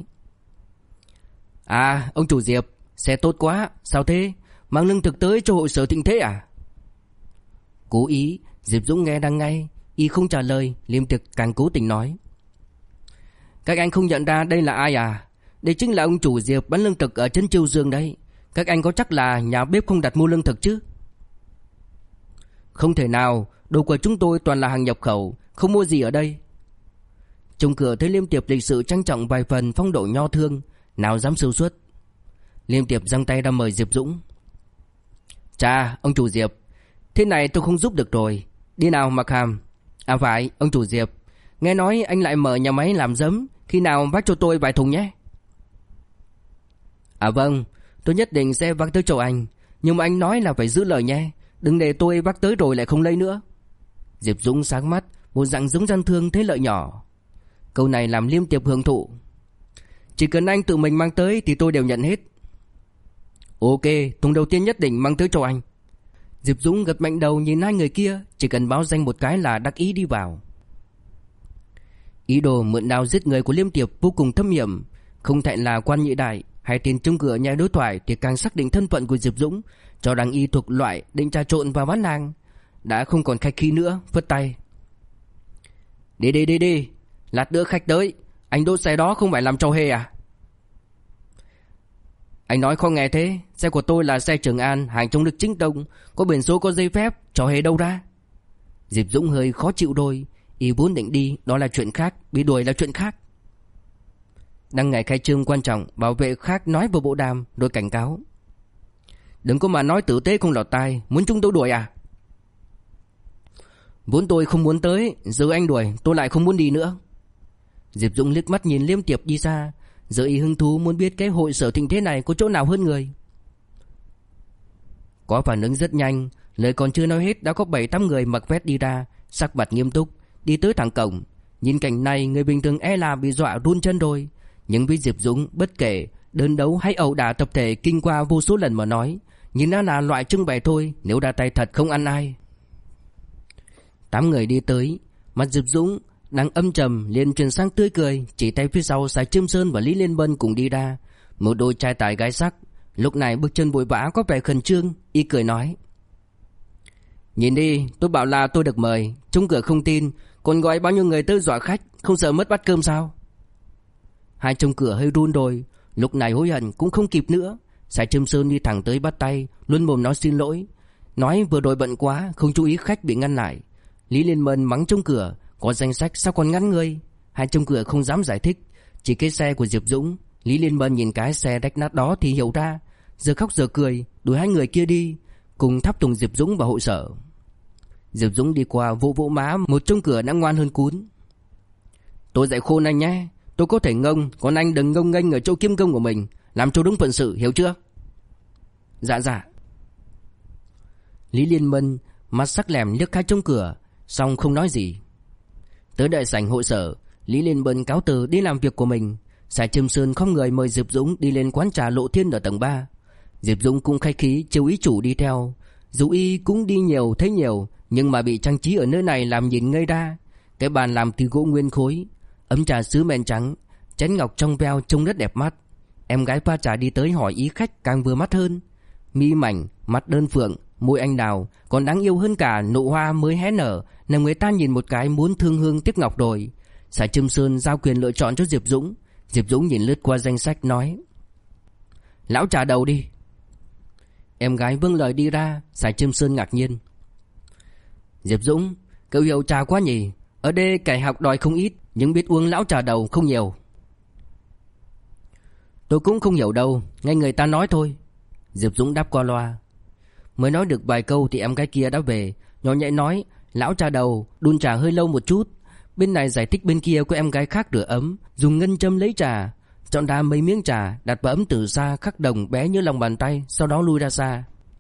À, ông chủ Diệp, xe tốt quá, sao thế? Mang lương thực tới cho hội sở thịnh thế à? Cố ý, Diệp Dũng nghe đang ngay, y không trả lời. Liêm Tiệp càng cố tình nói: Các anh không nhận ra đây là ai à? Đây chính là ông chủ Diệp bán lương thực ở trấn Chiêu Dương đấy. Các anh có chắc là nhà bếp không đặt mua lương thực chứ? Không thể nào, đồ của chúng tôi toàn là hàng nhập khẩu, không mua gì ở đây. Trông cửa thấy Liêm Tiệp lịch sự trang trọng vài phần phong độ nho thương, nào dám sưu suất. Liêm Tiệp giang tay ra mời Diệp Dũng. Chà, ông chủ Diệp, thế này tôi không giúp được rồi. Đi nào Mặc Hàm. À phải, ông chủ Diệp, nghe nói anh lại mở nhà máy làm giấm, khi nào vác cho tôi vài thùng nhé. À vâng, tôi nhất định sẽ vác tới chỗ anh, nhưng mà anh nói là phải giữ lời nhé. Đừng để tôi vác tới rồi lại không lấy nữa. Diệp Dũng sáng mắt, một dạng giống gian thương thế lợi nhỏ. Câu này làm Liêm Tiệp hưởng thụ. Chỉ cần anh tự mình mang tới thì tôi đều nhận hết. Ok, thùng đầu tiên nhất định mang tới cho anh. Diệp Dũng gật mạnh đầu nhìn hai người kia, chỉ cần báo danh một cái là đắc ý đi vào. Ý đồ mượn đao giết người của Liêm Tiệp vô cùng thâm hiểm. Không thẹn là quan nhị đại, hai tên trông cửa nhà đối thoại thì càng xác định thân phận của Diệp Dũng, cho rằng y thuộc loại định trà trộn và bán hàng. Đã không còn khách khí nữa, phất tay. Đi, lát nữa khách tới. Anh đỗ xe đó không phải làm trò hề à? Anh nói khó nghe thế. Xe của tôi là xe Trường An, hàng trong nước chính tông, có biển số có giấy phép, trò hề đâu ra? Diệp Dũng hơi khó chịu đôi. Y vốn định đi, đó là chuyện khác, bị đuổi là chuyện khác. Đang ngày khai trương quan trọng, bảo vệ khác nói vào bộ đàm rồi cảnh cáo: Đừng có mà nói tử tế không lọt tai, muốn chúng tôi đuổi à? Vốn tôi không muốn tới, giờ anh đuổi tôi lại không muốn đi nữa. Diệp Dũng liếc mắt nhìn Liêm Tiệp đi xa, giờ y hứng thú muốn biết cái hội sở thịnh thế này có chỗ nào hơn người. Có phản ứng rất nhanh, lời còn chưa nói hết đã có 7-8 người mặc vest đi ra, sắc mặt nghiêm túc, đi tới thẳng cổng. Nhìn cảnh này người bình thường e là bị dọa run chân rồi, nhưng với Diệp Dũng bất kể đơn đấu hay ẩu đả tập thể kinh qua vô số lần mà nói, nhìn nó là loại trưng bày thôi, nếu ra tay thật không ăn ai. 8 người đi tới, mặt Diệp Dũng đang âm trầm liền chuyển sang tươi cười, chỉ tay phía sau Sài Chiêm Sơn và Lý Liên Bân cùng đi ra, một đôi trai tài gái sắc. Lúc này bước chân vội vã có vẻ khẩn trương, y cười nói: Nhìn đi, tôi bảo là tôi được mời, trông cửa không tin, còn gọi bao nhiêu người tới dọa khách, không sợ mất bát cơm sao? Hai trông cửa hơi run rồi, lúc này hối hận cũng không kịp nữa. Sài Chiêm Sơn đi thẳng tới bắt tay, luôn mồm nói xin lỗi, nói vừa rồi bận quá, không chú ý khách bị ngăn lại. Lý Liên Bân mắng trông cửa: Có danh sách sao còn ngăn người? Hai trông cửa không dám giải thích, chỉ cái xe của Diệp Dũng. Lý Liên Bân nhìn cái xe rách nát đó thì hiểu ra, giờ khóc giờ cười, đuổi hai người kia đi, cùng thắp tùng Diệp Dũng vào hội sở. Diệp Dũng đi qua vỗ vỗ má một trông cửa đã ngoan hơn cún. Tôi dạy khôn anh nhé, tôi có thể ngông, còn anh đừng ngông nghênh ở chỗ kiếm công của mình, làm cho đúng phận sự, hiểu chưa? Dạ. Lý Liên Bân mắt sắc lẻm liếc hai trông cửa, xong không nói gì. Tới đại sảnh hội sở, Lý Liên Bân cáo từ đi làm việc của mình. Sài Trâm Sơn không người mời Diệp Dũng đi lên quán trà Lộ Thiên ở tầng 3. Diệp Dũng cũng khách khí chiêu ý chủ đi theo. Dù y cũng đi nhiều thấy nhiều, nhưng mà bị trang trí ở nơi này làm nhìn ngây ra. Cái bàn làm từ gỗ nguyên khối, ấm trà sứ men trắng, chén ngọc trong veo trông rất đẹp mắt. Em gái pha trà đi tới hỏi ý khách càng vừa mắt hơn. Mi mảnh, mắt đơn phượng, môi anh đào, còn đáng yêu hơn cả nụ hoa mới hé nở, làm người ta nhìn một cái muốn thương hương tiếc ngọc rồi. Sài Trâm Sơn giao quyền lựa chọn cho Diệp Dũng. Diệp Dũng nhìn lướt qua danh sách nói: "Lão trà đầu đi." Em gái vâng lời đi ra. Sài Trâm Sơn ngạc nhiên: "Diệp Dũng, cậu hiểu trà quá nhỉ? Ở đây kẻ học đòi không ít, nhưng biết uống lão trà đầu không nhiều." "Tôi cũng không hiểu đâu, nghe người ta nói thôi." Diệp Dũng đáp qua loa. Mới nói được vài câu thì em gái kia đã về, nhỏ nhẹ nói: "Lão trà đầu, đun trà hơi lâu một chút." Bên này giải thích bên kia có em gái khác rửa ấm, dùng ngân châm lấy trà, chọn ra mấy miếng trà, đặt vào ấm từ xa khắc đồng bé như lòng bàn tay, sau đó lui ra xa.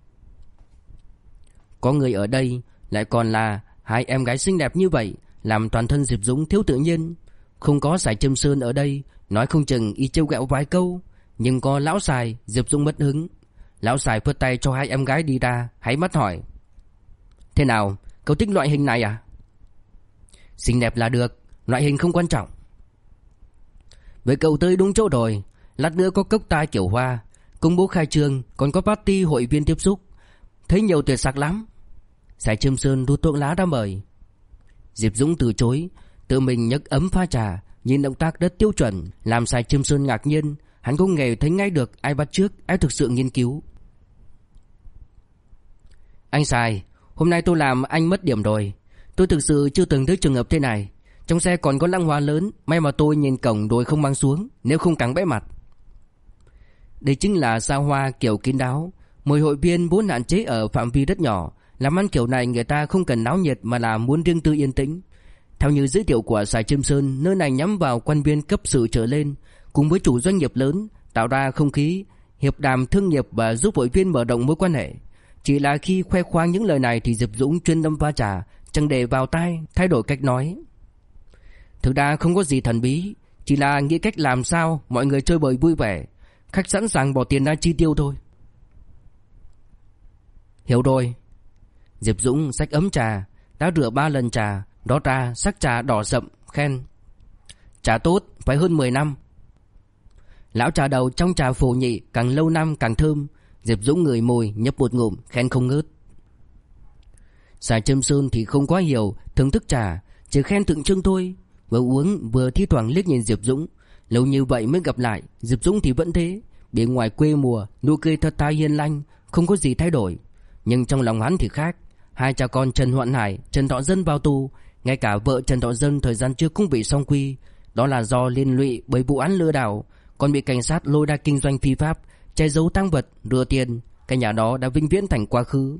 Có người ở đây, lại còn là hai em gái xinh đẹp như vậy, làm toàn thân Diệp Dũng thiếu tự nhiên. Không có Sài Trâm Sơn ở đây, nói không chừng y trêu ghẹo vài câu, nhưng có lão Sài, Diệp Dũng mất hứng. Lão Sài phất tay cho hai em gái đi ra, háy mắt hỏi: "Thế nào, cậu thích loại hình này à?" "Xinh đẹp là được, loại hình không quan trọng." "Với cậu tới đúng chỗ rồi, lát nữa có cốc tai kiểu hoa, công bố khai trương, còn có party hội viên tiếp xúc, thấy nhiều tuyệt sắc lắm." Sài Trâm Sơn rút thuốc lá ra mời. Diệp Dũng từ chối, tự mình nhấc ấm pha trà, nhìn động tác rất tiêu chuẩn, làm Sài Trâm Sơn ngạc nhiên. Hắn không hề thấy ngay được ai bắt chước, ai thực sự nghiên cứu. "Anh Sài, hôm nay tôi làm anh mất điểm rồi. Tôi thực sự chưa từng thấy trường hợp thế này. Trong xe còn có lăng hoa lớn, may mà tôi nhìn cổng rồi không mang xuống, nếu không càng bẽ mặt." Đây chính là xa hoa kiểu kín đáo. Mời hội viên vốn hạn chế ở phạm vi rất nhỏ, làm ăn kiểu này người ta không cần náo nhiệt mà là muốn riêng tư yên tĩnh. Theo như giới thiệu của Sài Trâm Sơn, nơi này nhắm vào quan viên cấp sự trở lên, cùng với chủ doanh nghiệp lớn, tạo ra không khí hiệp đàm thương nghiệp và giúp hội viên mở rộng mối quan hệ. Chỉ là khi khoe khoang những lời này thì Diệp Dũng chuyên tâm pha trà, chẳng để vào tai, thay đổi cách nói: "Thực ra không có gì thần bí, chỉ là nghĩ cách làm sao mọi người chơi bời vui vẻ, khách sẵn sàng bỏ tiền ra chi tiêu thôi." "Hiểu rồi." Diệp Dũng xách ấm trà, đã rửa 3 lần trà, đó ra sắc trà đỏ sậm, khen: "Trà tốt, phải hơn 10 năm." Lão trà đầu trong trà phổ nhị càng lâu năm càng thơm. Diệp Dũng ngửi mùi, nhấp một ngụm, khen không ngớt. Sài Trâm Sơn thì không quá hiểu thưởng thức trà, chỉ khen tượng trưng thôi. Vừa uống vừa thi thoảng liếc nhìn Diệp Dũng. Lâu như vậy mới gặp lại, Diệp Dũng thì vẫn thế, bề ngoài quê mùa, nụ cười thật thà hiền lành, không có gì thay đổi. Nhưng trong lòng hắn thì khác. Hai cha con Trần Hoạn Hải, Trần Thọ Dân vào tù, ngay cả vợ Trần Thọ Dân thời gian trước cũng bị song quy. Đó là do liên lụy bởi vụ án lừa đảo, còn bị cảnh sát lôi ra kinh doanh phi pháp, che giấu tang vật, rửa tiền. Cái nhà đó đã vĩnh viễn thành quá khứ.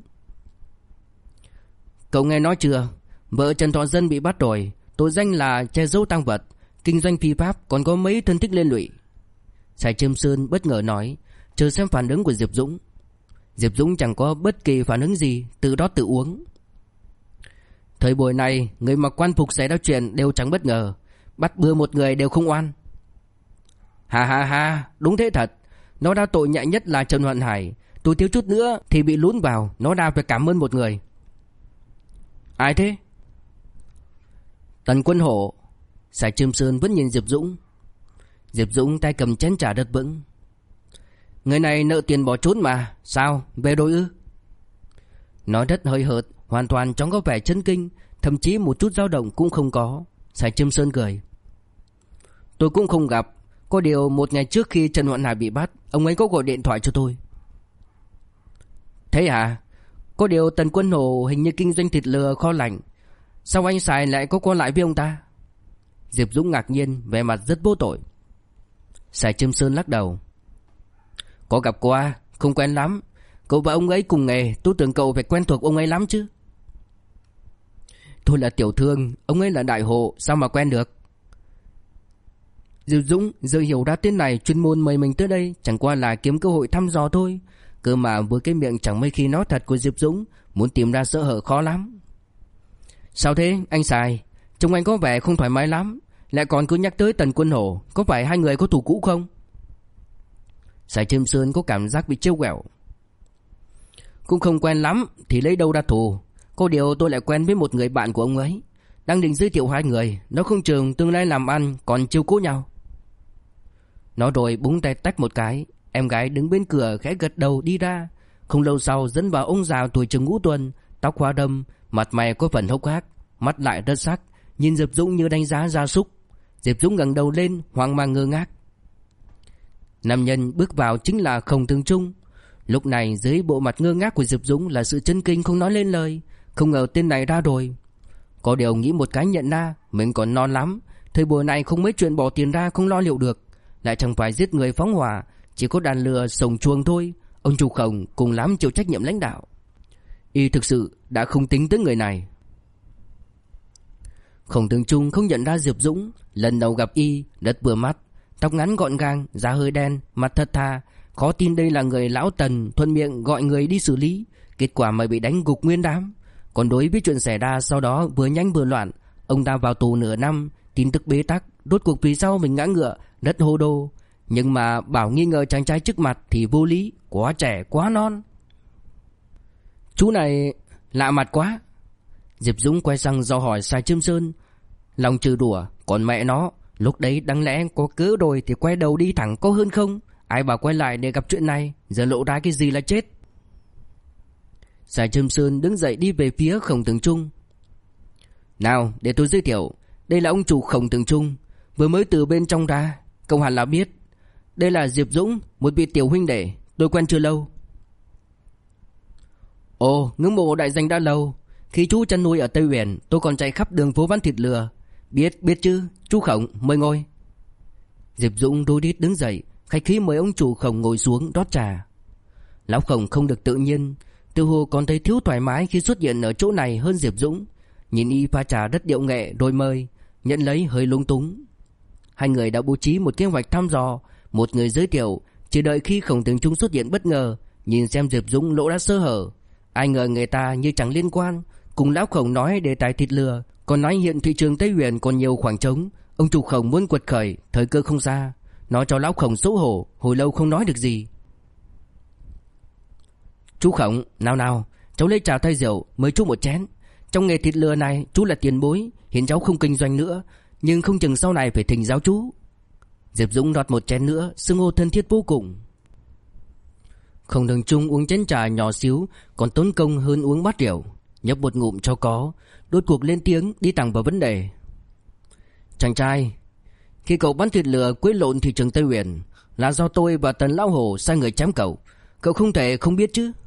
Cậu nghe nói chưa? Vợ Trần Thọ Dân bị bắt rồi, tội danh là che giấu tang vật, kinh doanh phi pháp, còn có mấy thân thích liên lụy. Sài Trâm Sơn bất ngờ nói, chờ xem phản ứng của Diệp Dũng. Diệp Dũng chẳng có bất kỳ phản ứng gì, tự rót tự uống. Thời buổi này, người mặc quan phục xảy ra chuyện đều chẳng bất ngờ, bắt bừa một người đều không oan. Ha ha ha, đúng thế thật. Nó đã tội nhẹ nhất là Trần Hoạn Hải, tôi thiếu chút nữa thì bị lún vào, nó đã phải cảm ơn một người. Ai thế? Tần Quân Hổ. Sài Trâm Sơn vẫn nhìn Diệp Dũng. Diệp Dũng tay cầm chén trà rất vững. Người này nợ tiền bỏ trốn mà, sao, về rồi ư? Nói rất hơi hợt, hoàn toàn chẳng có vẻ chấn kinh, thậm chí một chút dao động cũng không có. Sài Trâm Sơn cười. Tôi cũng không gặp, có điều một ngày trước khi Trần Hoạn Hải bị bắt, ông ấy có gọi điện thoại cho tôi. Thế à? Có điều Tần Quân Hổ hình như kinh doanh thịt lừa kho lạnh, sao anh Sài lại có qua lại với ông ta? Diệp Dũng ngạc nhiên, vẻ mặt rất vô tội. Sài Trâm Sơn lắc đầu. Có gặp qua, không quen lắm. Cậu và ông ấy cùng nghề, tôi tưởng cậu phải quen thuộc ông ấy lắm chứ. Tôi là tiểu thương, ông ấy là đại hộ, sao mà quen được? Diệp Dũng giờ hiểu ra tên này chuyên môn mời mình tới đây chẳng qua là kiếm cơ hội thăm dò thôi. Cơ mà với cái miệng chẳng mấy khi nói thật của Diệp Dũng, muốn tìm ra sơ hở khó lắm. Sao thế anh Sài? Trông anh có vẻ không thoải mái lắm, lại còn cứ nhắc tới Tần Quân Hổ. Có phải hai người có thù cũ không? Sài Chiêm Sơn có cảm giác bị trêu ghẹo. Cũng không quen lắm thì lấy đâu ra thù. Có điều tôi lại quen với một người bạn của ông ấy, đang định giới thiệu hai người, nó không chừng tương lai làm ăn còn chiêu cố nhau. Nói rồi búng tay tách một cái. Em gái đứng bên cửa khẽ gật đầu đi ra. Không lâu sau dẫn vào ông già tuổi chừng ngũ tuần, tóc hoa râm, mặt mày có phần hốc hác, mắt lại rất sắc, nhìn Diệp Dũng như đánh giá gia súc. Diệp Dũng ngẩng đầu lên hoang mang ngơ ngác. Nam nhân bước vào chính là Khổng Thường Trung. Lúc này dưới bộ mặt ngơ ngác của Diệp Dũng là sự chấn kinh không nói lên lời. Không ngờ tên này ra rồi. Có điều nghĩ một cái nhận ra mình còn non lắm, thời buổi này không mấy chuyện bỏ tiền ra không lo liệu được, lại chẳng phải giết người phóng hỏa, chỉ có đàn lừa sổng chuồng thôi. Ông chủ Khổng cùng lắm chịu trách nhiệm lãnh đạo. Y thực sự đã không tính tới người này. Khổng Thường Trung không nhận ra Diệp Dũng. Lần đầu gặp Y rất vừa mắt, tóc ngắn gọn gàng, da hơi đen, mặt thật thà. Khó tin đây là người lão Tần thuận miệng gọi người đi xử lý, kết quả mà bị đánh gục nguyên đám. Còn đối với chuyện xảy ra sau đó vừa nhanh vừa loạn, ông ta vào tù nửa năm, tin tức bế tắc, rốt cuộc vì sao mình ngã ngựa, rất hô đô. Nhưng mà bảo nghi ngờ chàng trai trước mặt thì vô lý, quá trẻ quá non. Chú này lạ mặt quá. Diệp Dũng quay sang dò hỏi Sài Chiêm Sơn. Lòng trừ đùa, còn mẹ nó, lúc đấy đáng lẽ có cớ rồi thì quay đầu đi thẳng có hơn không? Ai bảo quay lại để gặp chuyện này, giờ lộ ra cái gì là chết. Sài Chiêm Sơn đứng dậy đi về phía Khổng Thường Trung. Nào, để tôi giới thiệu, đây là ông chủ Khổng Thường Trung, vừa mới từ bên trong ra, cậu hẳn là biết. Đây là Diệp Dũng, một vị tiểu huynh đệ, tôi quen chưa lâu. Ồ, ngưỡng mộ đại danh đã lâu. Khi chú chăn nuôi ở Tây Uyển, tôi còn chạy khắp đường phố bán thịt lừa. Biết chứ, chú Khổng, mời ngồi. Diệp Dũng đôi đít đứng dậy, khách khí mời ông chủ Khổng ngồi xuống rót trà. Lão Khổng không được tự nhiên, tự hồ còn thấy thiếu thoải mái khi xuất hiện ở chỗ này hơn Diệp Dũng. Nhìn Y pha trà rất điệu nghệ rồi mời, nhận lấy hơi lúng túng. Hai người đã bố trí một kế hoạch thăm dò, một người giới thiệu, chỉ đợi khi Khổng Thường Trung xuất hiện bất ngờ, nhìn xem Diệp Dũng lỗ đã sơ hở. Ai ngờ người ta như chẳng liên quan, cùng lão Khổng nói đề tài thịt lừa, còn nói hiện thị trường Tây Uyển còn nhiều khoảng trống, ông chủ Khổng muốn quật khởi, thời cơ không xa. Nói cho lão Khổng xấu hổ, hồi lâu không nói được gì. Chú Khổng, nào, cháu lấy trà thay rượu, mời chú một chén. Trong nghề thịt lừa này, chú là tiền bối, hiện cháu không kinh doanh nữa, nhưng không chừng sau này phải thỉnh giáo chú. Diệp Dũng rót một chén nữa, xưng hô thân thiết vô cùng. Khổng Thường Trung uống chén trà nhỏ xíu, còn tốn công hơn uống bát rượu, nhấp một ngụm cho có, đốt cuộc lên tiếng đi thẳng vào vấn đề. Chàng trai, khi cậu bán thịt lừa quấy lộn thị trường Tây Uyển, là do tôi và Tần Lão Hổ sai người chém cậu không thể không biết chứ.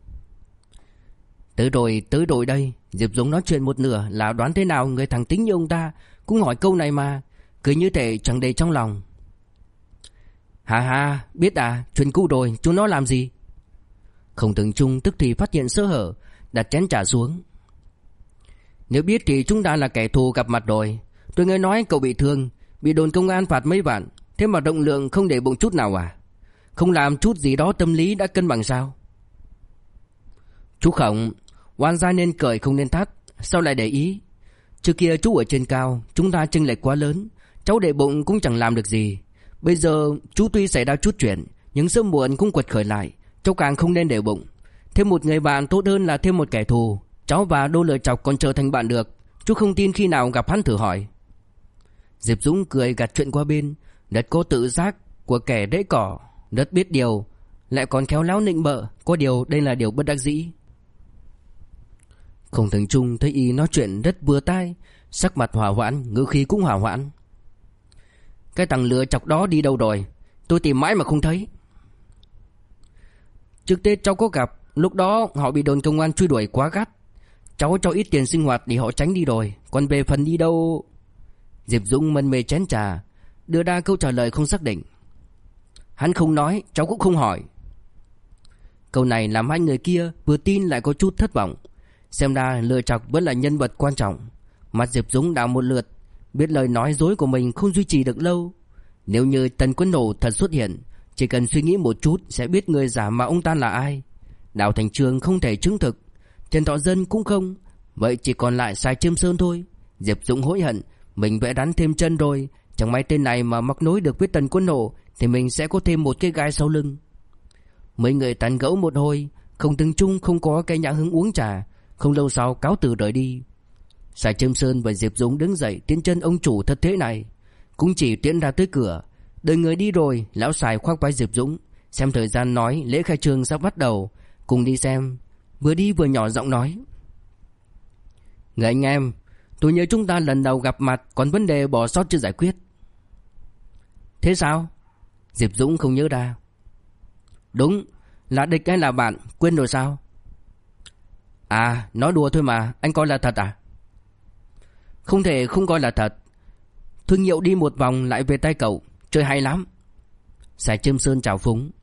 Tới rồi đây. Diệp Dũng nói chuyện một nửa là đoán thế nào người thằng tính như ông ta cũng hỏi câu này mà, cứ như thể chẳng để trong lòng. Hà, biết à, chuyện cũ rồi, chúng nó làm gì? Khổng Thường Trung tức thì phát hiện sơ hở, đặt chén trà xuống. Nếu biết thì chúng ta là kẻ thù gặp mặt rồi. Tôi nghe nói cậu bị thương, bị đồn công an phạt mấy vạn, thế mà rộng lượng không để bụng chút nào à? Không làm chút gì đó tâm lý đã cân bằng sao? Chú Khổng, oan gia nên cười không nên thắt, sao lại để ý? Trước kia chú ở trên cao, chúng ta chênh lệch quá lớn, cháu để bụng cũng chẳng làm được gì. Bây giờ chú tuy xảy ra chút chuyện, nhưng sớm muộn cũng quật khởi lại, cháu càng không nên để bụng. Thêm một người bạn tốt hơn là thêm một kẻ thù. Cháu và Đô Lời Chọc còn trở thành bạn được, chú không tin khi nào gặp hắn thử hỏi. Diệp Dũng cười gạt chuyện qua bên, rất có tự giác của kẻ rễ cỏ, rất biết điều, lại còn khéo léo nịnh bợ. Có điều đây là điều bất đắc dĩ. Khổng Thường Trung thấy Y nói chuyện rất vừa tai, sắc mặt hòa hoãn, ngữ khí cũng hòa hoãn. Cái thằng lừa chọc đó đi đâu rồi? Tôi tìm mãi mà không thấy. Trước Tết cháu có gặp, lúc đó họ bị đồn công an truy đuổi quá gắt. Cháu cho ít tiền sinh hoạt để họ tránh đi rồi, còn về phần đi đâu... Diệp Dũng mân mê chén trà, đưa ra câu trả lời không xác định. Hắn không nói, cháu cũng không hỏi. Câu này làm hai người kia vừa tin lại có chút thất vọng. Xem ra Lừa Chọc vẫn là nhân vật quan trọng. Mặt Diệp Dũng đảo một lượt, biết lời nói dối của mình không duy trì được lâu. Nếu như Tần Quân Hổ thật xuất hiện, chỉ cần suy nghĩ một chút sẽ biết người giả mà ông ta là ai. Đào Thành Trường không thể chứng thực, Trần Thọ Dân cũng không, vậy chỉ còn lại Sài Chiêm Sơn thôi. Diệp Dũng hối hận, mình vẽ rắn thêm chân rồi. Chẳng may tên này mà mắc nối được với Tần Quân Nộ thì mình sẽ có thêm một cái gai sau lưng. Mấy người tán gẫu một hồi, không tiếng chung không có cái nhã hứng uống trà. Không lâu sau cáo từ rời đi. Sài Trâm Sơn và Diệp Dũng đứng dậy tiến chân ông chủ thật thế này. Cũng chỉ tiến ra tới cửa. Đợi người đi rồi, lão Sài khoác vai Diệp Dũng, xem thời gian nói lễ khai trương sắp bắt đầu, cùng đi xem. Vừa đi vừa nhỏ giọng nói: Người anh em, tôi nhớ chúng ta lần đầu gặp mặt còn vấn đề bỏ sót chưa giải quyết. Thế sao? Diệp Dũng không nhớ ra. Đúng, là địch hay là bạn, quên rồi sao? À, nói đùa thôi mà, anh coi là thật à? Không thể không coi là thật. Thương hiệu đi một vòng lại về tay cậu, chơi hay lắm. Sài Trâm Sơn chào phúng.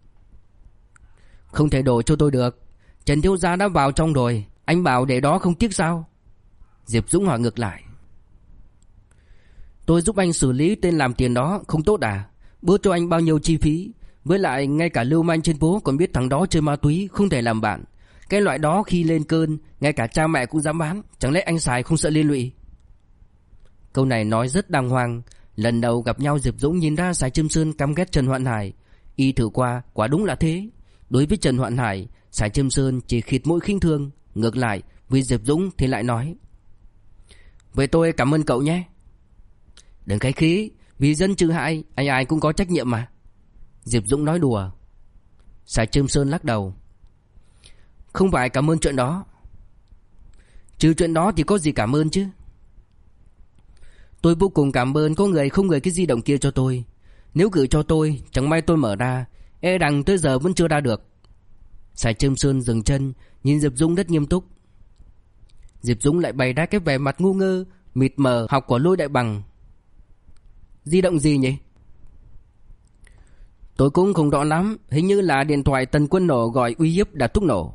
Không thể đổ cho tôi được. Trần thiếu gia đã vào trong rồi, anh bảo để đó không tiếc sao? Diệp Dũng hỏi ngược lại. Tôi giúp anh xử lý tên làm tiền đó không tốt à? Bớt cho anh bao nhiêu chi phí. Với lại ngay cả lưu manh trên phố còn biết thằng đó chơi ma túy, không thể làm bạn. Cái loại đó khi lên cơn ngay cả cha mẹ cũng dám bán. Chẳng lẽ anh Sài không sợ liên lụy? Câu này nói rất đàng hoàng. Lần đầu gặp nhau Diệp Dũng nhìn ra Sài Trâm Sơn căm ghét Trần Hoạn Hải. Y thử qua, quả đúng là thế. Đối với Trần Hoạn Hải, Sài Trâm Sơn chỉ khịt mũi khinh thường. Ngược lại, với Diệp Dũng thì lại nói: Vậy tôi cảm ơn cậu nhé. Đừng khách khí, vì dân trừ hại, ai ai cũng có trách nhiệm mà. Diệp Dũng nói đùa. Sài Trâm Sơn lắc đầu. Không phải cảm ơn chuyện đó. Trừ chuyện đó thì có gì cảm ơn chứ. Tôi vô cùng cảm ơn có người không gửi cái di động kia cho tôi. Nếu gửi cho tôi, chẳng may tôi mở ra, e rằng tới giờ vẫn chưa ra được. Sài Trâm Sơn dừng chân, nhìn Diệp Dũng rất nghiêm túc. Diệp Dũng lại bày ra cái vẻ mặt ngu ngơ, mịt mờ học của Lôi Đại Bằng. Di động gì nhỉ? Tôi cũng không rõ lắm, hình như là điện thoại Tần Quân Nộ gọi uy hiếp đặt thuốc nổ.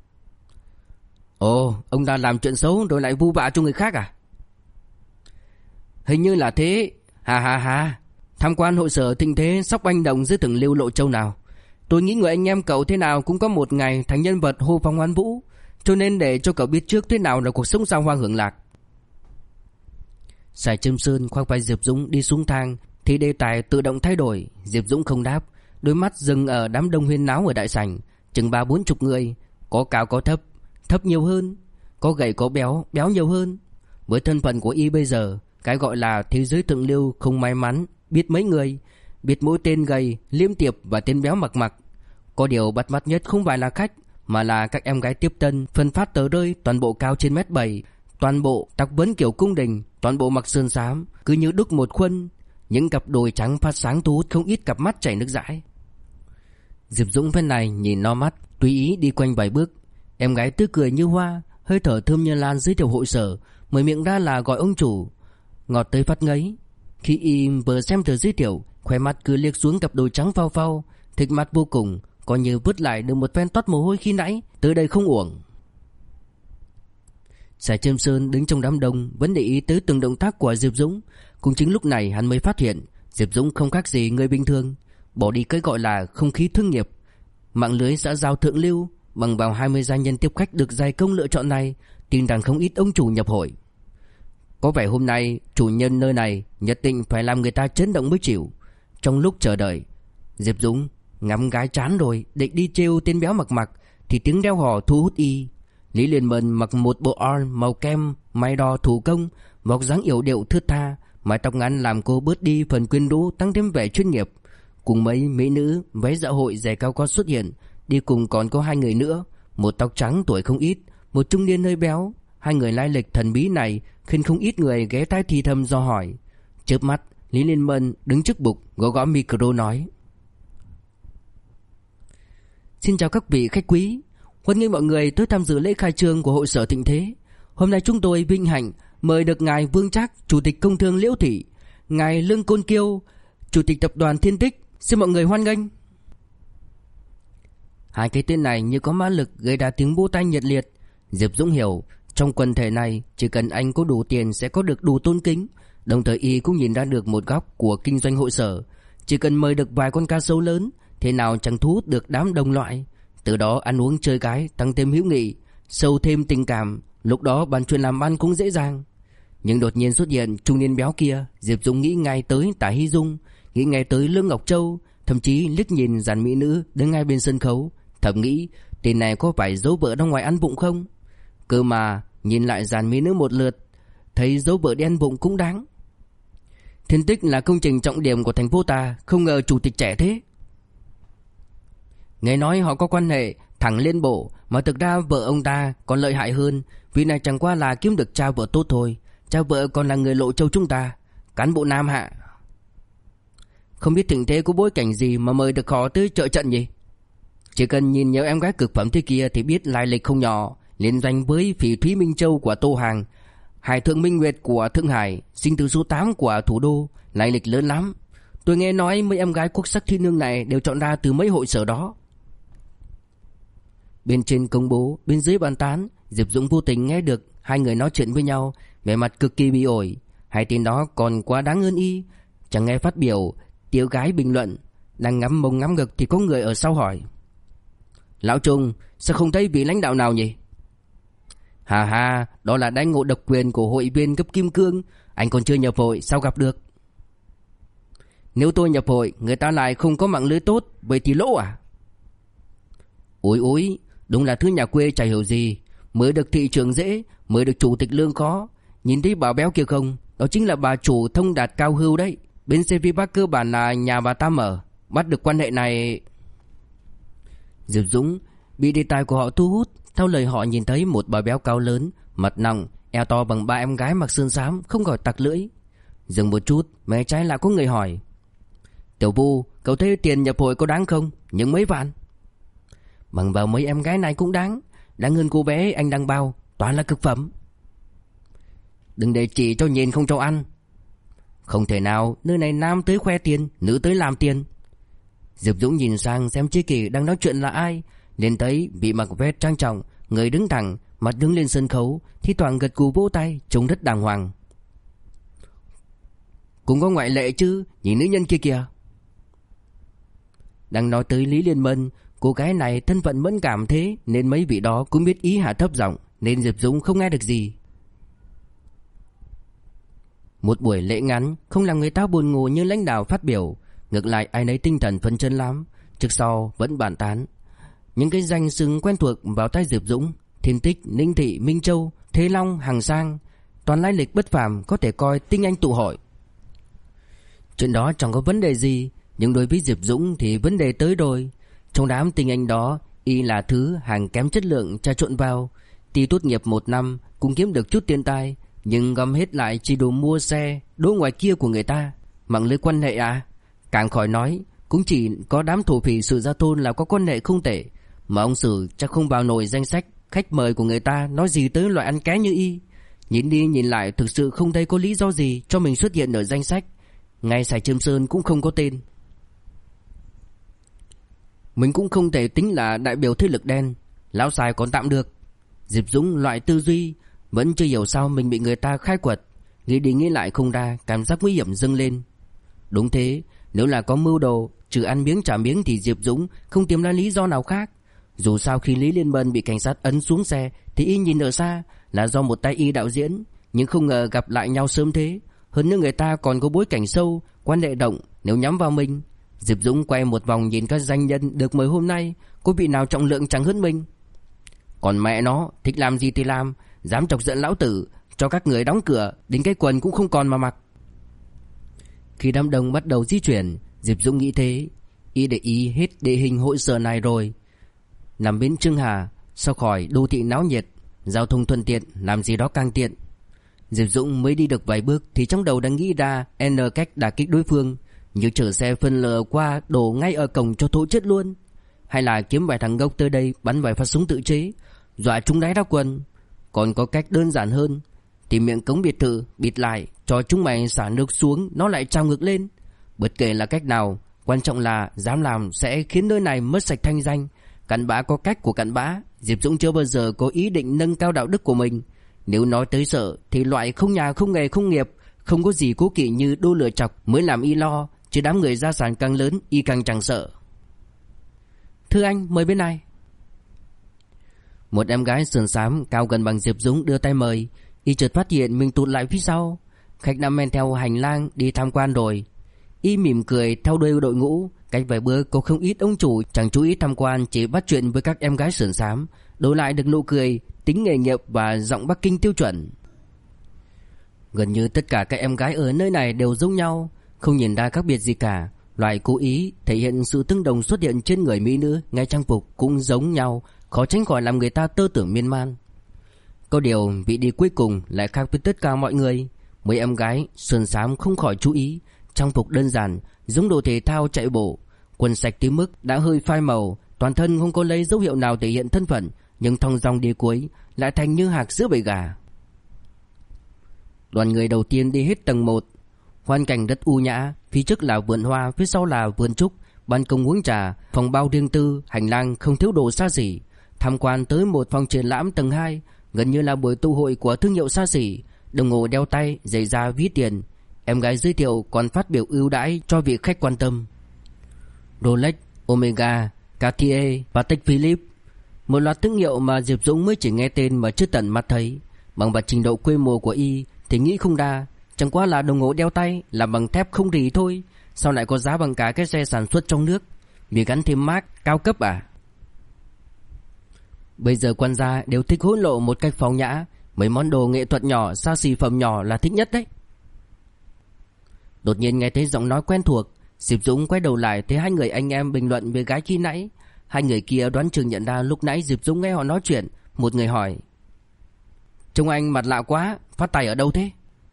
Ồ, ông ta làm chuyện xấu rồi lại vu vạ cho người khác à? Hình như là thế. Ha ha ha. Tham quan hội sở Thịnh Thế sóc anh đồng dưới từng lưu Lộ Châu nào. Tôi nghĩ người anh em cậu thế nào cũng có một ngày thành nhân vật hô phong hoán vũ, cho nên để cho cậu biết trước thế nào là cuộc sống sao hoa hưởng lạc. Sài Trâm Sơn khoác vai Diệp Dũng đi xuống thang thì đề tài tự động thay đổi. Diệp Dũng không đáp, đôi mắt dừng ở đám đông huyên náo ở đại sảnh, chừng 30-40 người, có cao có thấp, thấp nhiều hơn, có gầy có béo, béo nhiều hơn. Với thân phận của y bây giờ, cái gọi là thế giới thượng lưu không may mắn biết mấy người, biết mỗi tên gầy, liêm tiệp và tên béo mặc mặc. Có điều bắt mắt nhất không phải là khách, mà là các em gái tiếp tân phân phát tờ rơi, toàn bộ cao trên 1m7, toàn bộ tóc vấn kiểu cung đình, toàn bộ mặc sơn xám, cứ như đúc một khuôn. Những cặp đùi trắng phát sáng thu hút không ít cặp mắt chảy nước dãi. Diệp Dũng bên này nhìn no mắt, tùy ý đi quanh vài bước. Em gái tươi cười như hoa, hơi thở thơm như lan giới thiệu hội sở, mở miệng ra là gọi ông chủ, ngọt tới phát ngấy. Khi y vừa xem tờ giới thiệu, khóe mắt cứ liếc xuống cặp đùi trắng phao phao, thích mắt vô cùng, coi như vứt lại được một phen toát mồ hôi khi nãy, tới đây không uổng. Sài Trâm Sơn đứng trong đám đông vẫn để ý tới từng động tác của Diệp Dũng. Cũng chính lúc này hắn mới phát hiện Diệp Dũng không khác gì người bình thường, bỏ đi cái gọi là không khí thương nghiệp. Mạng lưới xã giao thượng lưu bằng vào 20 gia nhân tiếp khách được dày công lựa chọn này, tin rằng không ít ông chủ nhập hội. Có vẻ hôm nay chủ nhân nơi này nhất định phải làm người ta chấn động mới chịu. Trong lúc chờ đợi, Diệp Dũng ngắm gái chán rồi, định đi trêu tên béo mặc mặc thì tiếng reo hò thu hút y. Lý Liên Mân mặc một bộ all màu kem, may đo thủ công, vóc dáng yểu điệu thướt tha, mái tóc ngắn làm cô bớt đi phần quyến rũ, tăng thêm vẻ chuyên nghiệp. Cùng mấy mỹ nữ váy dạ hội giày cao gót xuất hiện, đi cùng còn có 2 người nữa, một tóc trắng tuổi không ít, một trung niên hơi béo. 2 người lai lịch thần bí này khiến không ít người ghé tai thì thầm do hỏi. Chớp mắt, Lý Liên Mân đứng trước bục, gõ gõ micro nói: Xin chào các vị khách quý, hoan nghênh mọi người tới tham dự lễ khai trương của hội sở Thịnh Thế. Hôm nay chúng tôi vinh hạnh mời được ngài Vương Trác, chủ tịch công thương Liễu Thị, ngài Lương Côn Kiêu, chủ tịch tập đoàn Thiên Tích. Xin mọi người hoan nghênh. 2 cái tên này như có ma lực gây ra tiếng vỗ tay nhiệt liệt. Diệp Dũng hiểu, trong quần thể này chỉ cần anh có đủ tiền sẽ có được đủ tôn kính. Đồng thời y cũng nhìn ra được một góc của kinh doanh hội sở, chỉ cần mời được vài con cá sấu lớn, thế nào chẳng thu hút được đám đồng loại. Từ đó ăn uống chơi gái tăng thêm hữu nghị, sâu thêm tình cảm, lúc đó bàn chuyện làm ăn cũng dễ dàng. Nhưng đột nhiên xuất hiện trung niên béo kia, Diệp Dũng nghĩ ngay tới Tả Hy Dung, nghĩ ngay tới Lương Ngọc Châu, thậm chí liếc nhìn dàn mỹ nữ đứng ngay bên sân khấu, thầm nghĩ tên này có phải giấu vợ ra ngoài ăn vụng không? Cơ mà nhìn lại dàn mỹ nữ một lượt, thấy giấu vợ đi ăn vụng cũng đáng. Thiên Tích là công trình trọng điểm của thành phố ta, không ngờ chủ tịch trẻ thế. Nghe nói họ có quan hệ thẳng lên bộ, mà thực ra vợ ông ta còn lợi hại hơn, vì này chẳng qua là kiếm được cha vợ tốt thôi. Cha vợ còn là người Lộ Châu chúng ta, cán bộ Nam Hạ. Không biết thịnh thế có bối cảnh gì mà mời được họ tới trợ trận nhỉ? Chỉ cần nhìn nhiều em gái cực phẩm thế kia thì biết lai lịch không nhỏ. Liên doanh với Phỉ Thúy Minh Châu của Tô Hàng, Hải Thượng Minh Nguyệt của Thượng Hải, sinh từ số 8 của thủ đô, lai lịch lớn lắm. Tôi nghe nói mấy em gái quốc sắc thiên nương này đều chọn ra từ mấy hội sở đó. Bên trên công bố, bên dưới bàn tán, Diệp Dũng vô tình nghe được hai người nói chuyện với nhau, vẻ mặt cực kỳ bị ổi. Hai tên đó còn quá đáng hơn y. Chẳng nghe phát biểu, tiểu gái bình luận, đang ngắm mông ngắm ngực thì có người ở sau hỏi: Lão Trung, sao không thấy vị lãnh đạo nào nhỉ? Hà hà, đó là đãi ngộ độc quyền của hội viên cấp kim cương, anh còn chưa nhập hội sao gặp được? Nếu tôi nhập hội, người ta lại không có mạng lưới tốt, vậy thì lỗ à? Ôi ôi, đúng là thứ nhà quê chả hiểu gì. Mới được thị trường dễ, mới được chủ tịch lương khó. Nhìn thấy bà béo kia không? Đó chính là bà chủ Thông Đạt Cao Hưu đấy. Bên CV Bắc cơ bản là nhà bà ta mở. Bắt được quan hệ này. Diệp Dũng bị đề tài của họ thu hút. Theo lời họ nhìn thấy một bà béo cao lớn, mặt nặng, eo to bằng ba em gái mặc sơn xám, không khỏi tặc lưỡi. Dừng một chút, mé trái lại có người hỏi: Tiểu Vu, cậu thấy tiền nhập hội có đáng không? Những mấy vạn? Bằng vào mấy em gái này cũng đáng. Đáng hơn cô bé anh đang bao, toàn là cực phẩm. Đừng để chỉ cho nhìn không cho ăn. Không thể nào, nơi này nam tới khoe tiền, nữ tới làm tiền. Diệp Dũng nhìn sang xem Tri Kỷ đang nói chuyện là ai, liền thấy vị mặc vest trang trọng, người đứng thẳng, mặt đứng lên sân khấu, thi thoảng gật gù vỗ tay, trông rất đàng hoàng. Cũng có ngoại lệ chứ, nhìn nữ nhân kia kìa. Đang nói tới Lý Liên Mân, cô gái này thân phận mẫn cảm thế nên mấy vị đó cũng biết ý hạ thấp giọng, nên Diệp Dũng không nghe được gì. Một buổi lễ ngắn không làm người ta buồn ngủ như lãnh đạo phát biểu, ngược lại ai nấy tinh thần phấn chấn lắm. Trước sau vẫn bàn tán những cái danh xưng quen thuộc vào tai Diệp Dũng: Thiên Tích, Ninh Thị, Minh Châu, Thế Long, Hàng Sang, toàn lai lịch bất phàm, có thể coi tinh anh tụ hội. Chuyện đó chẳng có vấn đề gì, nhưng đối với Diệp Dũng thì vấn đề tới rồi. Trong đám tinh anh đó, y là thứ hàng kém chất lượng trà trộn vào. Tuy tốt nghiệp 1 năm cũng kiếm được chút tiền tài, nhưng gom hết lại chỉ đủ mua xe đỗ ngoài kia của người ta. Mạng lưới quan hệ à? Càng khỏi nói, cũng chỉ có đám thổ phỉ Sử Gia Thôn là có quan hệ không tệ, mà ông Sử chắc không vào nổi danh sách khách mời của người ta, nói gì tới loại ăn ké như y. Nhìn đi nhìn lại thực sự không thấy có lý do gì cho mình xuất hiện ở danh sách. Ngay Sài Trâm Sơn cũng không có tên. Mình cũng không thể tính là đại biểu thế lực đen, lão Sài còn tạm được. Diệp Dũng loại tư duy vẫn chưa hiểu sao mình bị người ta khai quật, nghĩ đi nghĩ lại không ra, cảm giác nguy hiểm dâng lên. Đúng thế, nếu là có mưu đồ, trừ ăn miếng trả miếng thì Diệp Dũng không tìm ra lý do nào khác. Dù sao khi Lý Liên Mân bị cảnh sát ấn xuống xe thì y nhìn ở xa là do một tay y đạo diễn, nhưng không ngờ gặp lại nhau sớm thế. Hơn nữa người ta còn có bối cảnh sâu, quan hệ động, nếu nhắm vào mình. Diệp Dũng quay một vòng nhìn các danh nhân được mời hôm nay, có vị nào trọng lượng chẳng hơn mình. Còn mẹ nó, thích làm gì thì làm, dám chọc giận lão tử, cho các người đóng cửa, đến cái quần cũng không còn mà mặc. Khi đám đông bắt đầu di chuyển, Diệp Dũng nghĩ thế, y để ý hết địa hình hội sở này rồi. Nằm bên Trương Hà, sau khỏi đô thị náo nhiệt, giao thông thuận tiện, làm gì đó càng tiện. Diệp Dũng mới đi được vài bước thì trong đầu đã nghĩ ra N cách đả kích đối phương, như chở xe phân lờ qua đổ ngay ở cổng cho thổ chết luôn, hay là kiếm vài thằng ngốc tới đây bắn vài phát súng tự chế dọa chúng đáy ra quần. Còn có cách đơn giản hơn, tìm miệng cống biệt thự bịt lại, cho chúng mày xả nước xuống nó lại trào ngược lên. Bất kể là cách nào, quan trọng là dám làm sẽ khiến nơi này mất sạch thanh danh. Cặn bã có cách của cặn bã, Diệp Dũng chưa bao giờ có ý định nâng cao đạo đức của mình. Nếu nói tới sợ thì loại không nhà không nghề không nghiệp, không có gì cố kỵ như đô lửa chọc mới làm y lo, chứ đám người gia sản càng lớn y càng chẳng sợ. Thưa anh, mời bên này. Một em gái sườn xám cao gần bằng Diệp Dũng đưa tay mời. Y chợt phát hiện mình tụt lại phía sau. Khách đã men theo hành lang đi tham quan rồi. Y mỉm cười theo đuôi đội ngũ. Cách vài bước có không ít ông chủ chẳng chú ý tham quan, chỉ bắt chuyện với các em gái sườn xám, đổi lại được nụ cười, tính nghề nghiệp và giọng Bắc Kinh tiêu chuẩn. Gần như tất cả các em gái ở nơi này đều giống nhau, không nhìn ra khác biệt gì cả. Loại cố ý thể hiện sự tương đồng xuất hiện trên người mỹ nữ, ngay trang phục cũng giống nhau, khó tránh khỏi làm người ta tơ tưởng miên man. Có điều vị đi cuối cùng lại khác với tất cả mọi người. Mấy em gái sườn xám không khỏi chú ý, trang phục đơn giản, giống đồ thể thao chạy bộ, quần sạch tới mức đã hơi phai màu, toàn thân không có lấy dấu hiệu nào thể hiện thân phận, nhưng thong dong đi cuối lại thành như hạc giữa bầy gà. Đoàn người đầu tiên đi hết tầng 1. Hoàn cảnh rất u nhã, phía trước là vườn hoa, phía sau là vườn trúc, ban công uống trà, phòng bao riêng tư, hành lang không thiếu đồ xa xỉ. Tham quan tới một phòng triển lãm tầng 2, gần như là buổi tụ hội của thương hiệu xa xỉ, đồng hồ đeo tay, giày da ví tiền. Em gái giới thiệu còn phát biểu ưu đãi cho vị khách quan tâm. Rolex, Omega, Cartier, Patek Philippe, một loạt thương hiệu mà Diệp Dũng mới chỉ nghe tên mà chưa tận mắt thấy. Bằng vào trình độ quy mô của y thì nghĩ không đa, chẳng qua là đồng hồ đeo tay làm bằng thép không rỉ thôi, sao lại có giá bằng cả cái xe sản xuất trong nước, vì gắn thêm mác cao cấp à? Bây giờ quan gia đều thích hối lộ một cách phong nhã, mấy món đồ nghệ thuật nhỏ, xa xỉ phẩm nhỏ là thích nhất đấy. Đột nhiên nghe thấy giọng nói quen thuộc, Diệp Dũng quay đầu lại thấy hai người anh em bình luận về gái khi nãy. Hai người kia đoán chừng nhận ra lúc nãy Diệp Dũng nghe họ nói chuyện. Một người hỏi: "Trông anh mặt lạ quá, phát tài ở đâu thế?"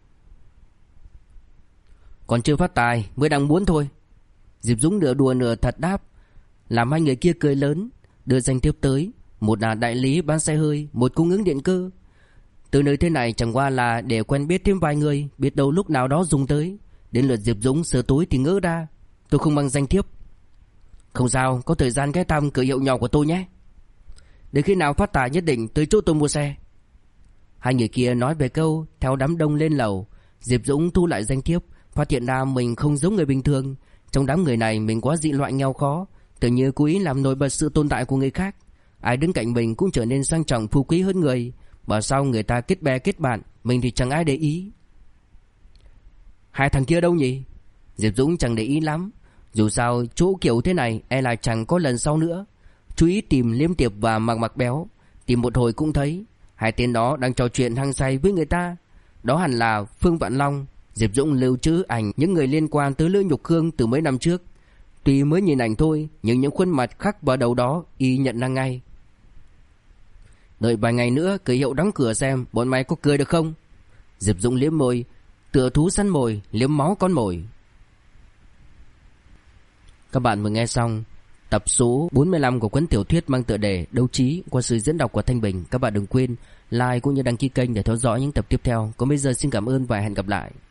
"Còn chưa phát tài, mới đang muốn thôi." Diệp Dũng nửa đùa nửa thật đáp, làm hai người kia cười lớn, đưa danh thiếp tới. Một là đại lý bán xe hơi, một cung ứng điện cơ. Từ nơi thế này chẳng qua là để quen biết thêm vài người, biết đâu lúc nào đó dùng tới. Đến lượt Diệp Dũng sờ túi thì ngỡ ra, tôi không mang danh thiếp. "Không sao, có thời gian ghé thăm cửa hiệu nhỏ của tôi nhé. Đến khi nào phát tài nhất định tới chỗ tôi mua xe." Hai người kia nói về câu, theo đám đông lên lầu. Diệp Dũng thu lại danh thiếp, phát hiện ra mình không giống người bình thường. Trong đám người này mình quá dị loại nghèo khó, tưởng như cố ý làm nổi bật sự tồn tại của người khác. Ai đứng cạnh mình cũng trở nên sang trọng phú quý hơn người. Bảo sao người ta kết bè kết bạn, mình thì chẳng ai để ý. Hai thằng kia đâu nhỉ? Diệp Dũng chẳng để ý lắm. Dù sao chỗ kiểu thế này e là chẳng có lần sau nữa. Chú ý tìm Liêm Tiệp và Mặc Béo, tìm một hồi cũng thấy hai tên đó đang trò chuyện hăng say với người ta. Đó hẳn là Phương Vạn Long. Diệp Dũng lưu trữ ảnh những người liên quan tới Lữ Nhục Khương từ mấy năm trước. Tuy mới nhìn ảnh thôi, nhưng những khuôn mặt khắc vào đầu đó y nhận ra ngay. Đợi vài ngày nữa cửa hiệu đóng cửa xem bọn mày có cười được không? Diệp Dũng liếm môi, tựa thú săn mồi, liếm máu con mồi. Các bạn vừa nghe xong tập số 45 của cuốn tiểu thuyết mang tựa đề Đấu Trí qua sự diễn đọc của Thanh Bình. Các bạn đừng quên like cũng như đăng ký kênh để theo dõi những tập tiếp theo. Còn bây giờ xin cảm ơn và hẹn gặp lại.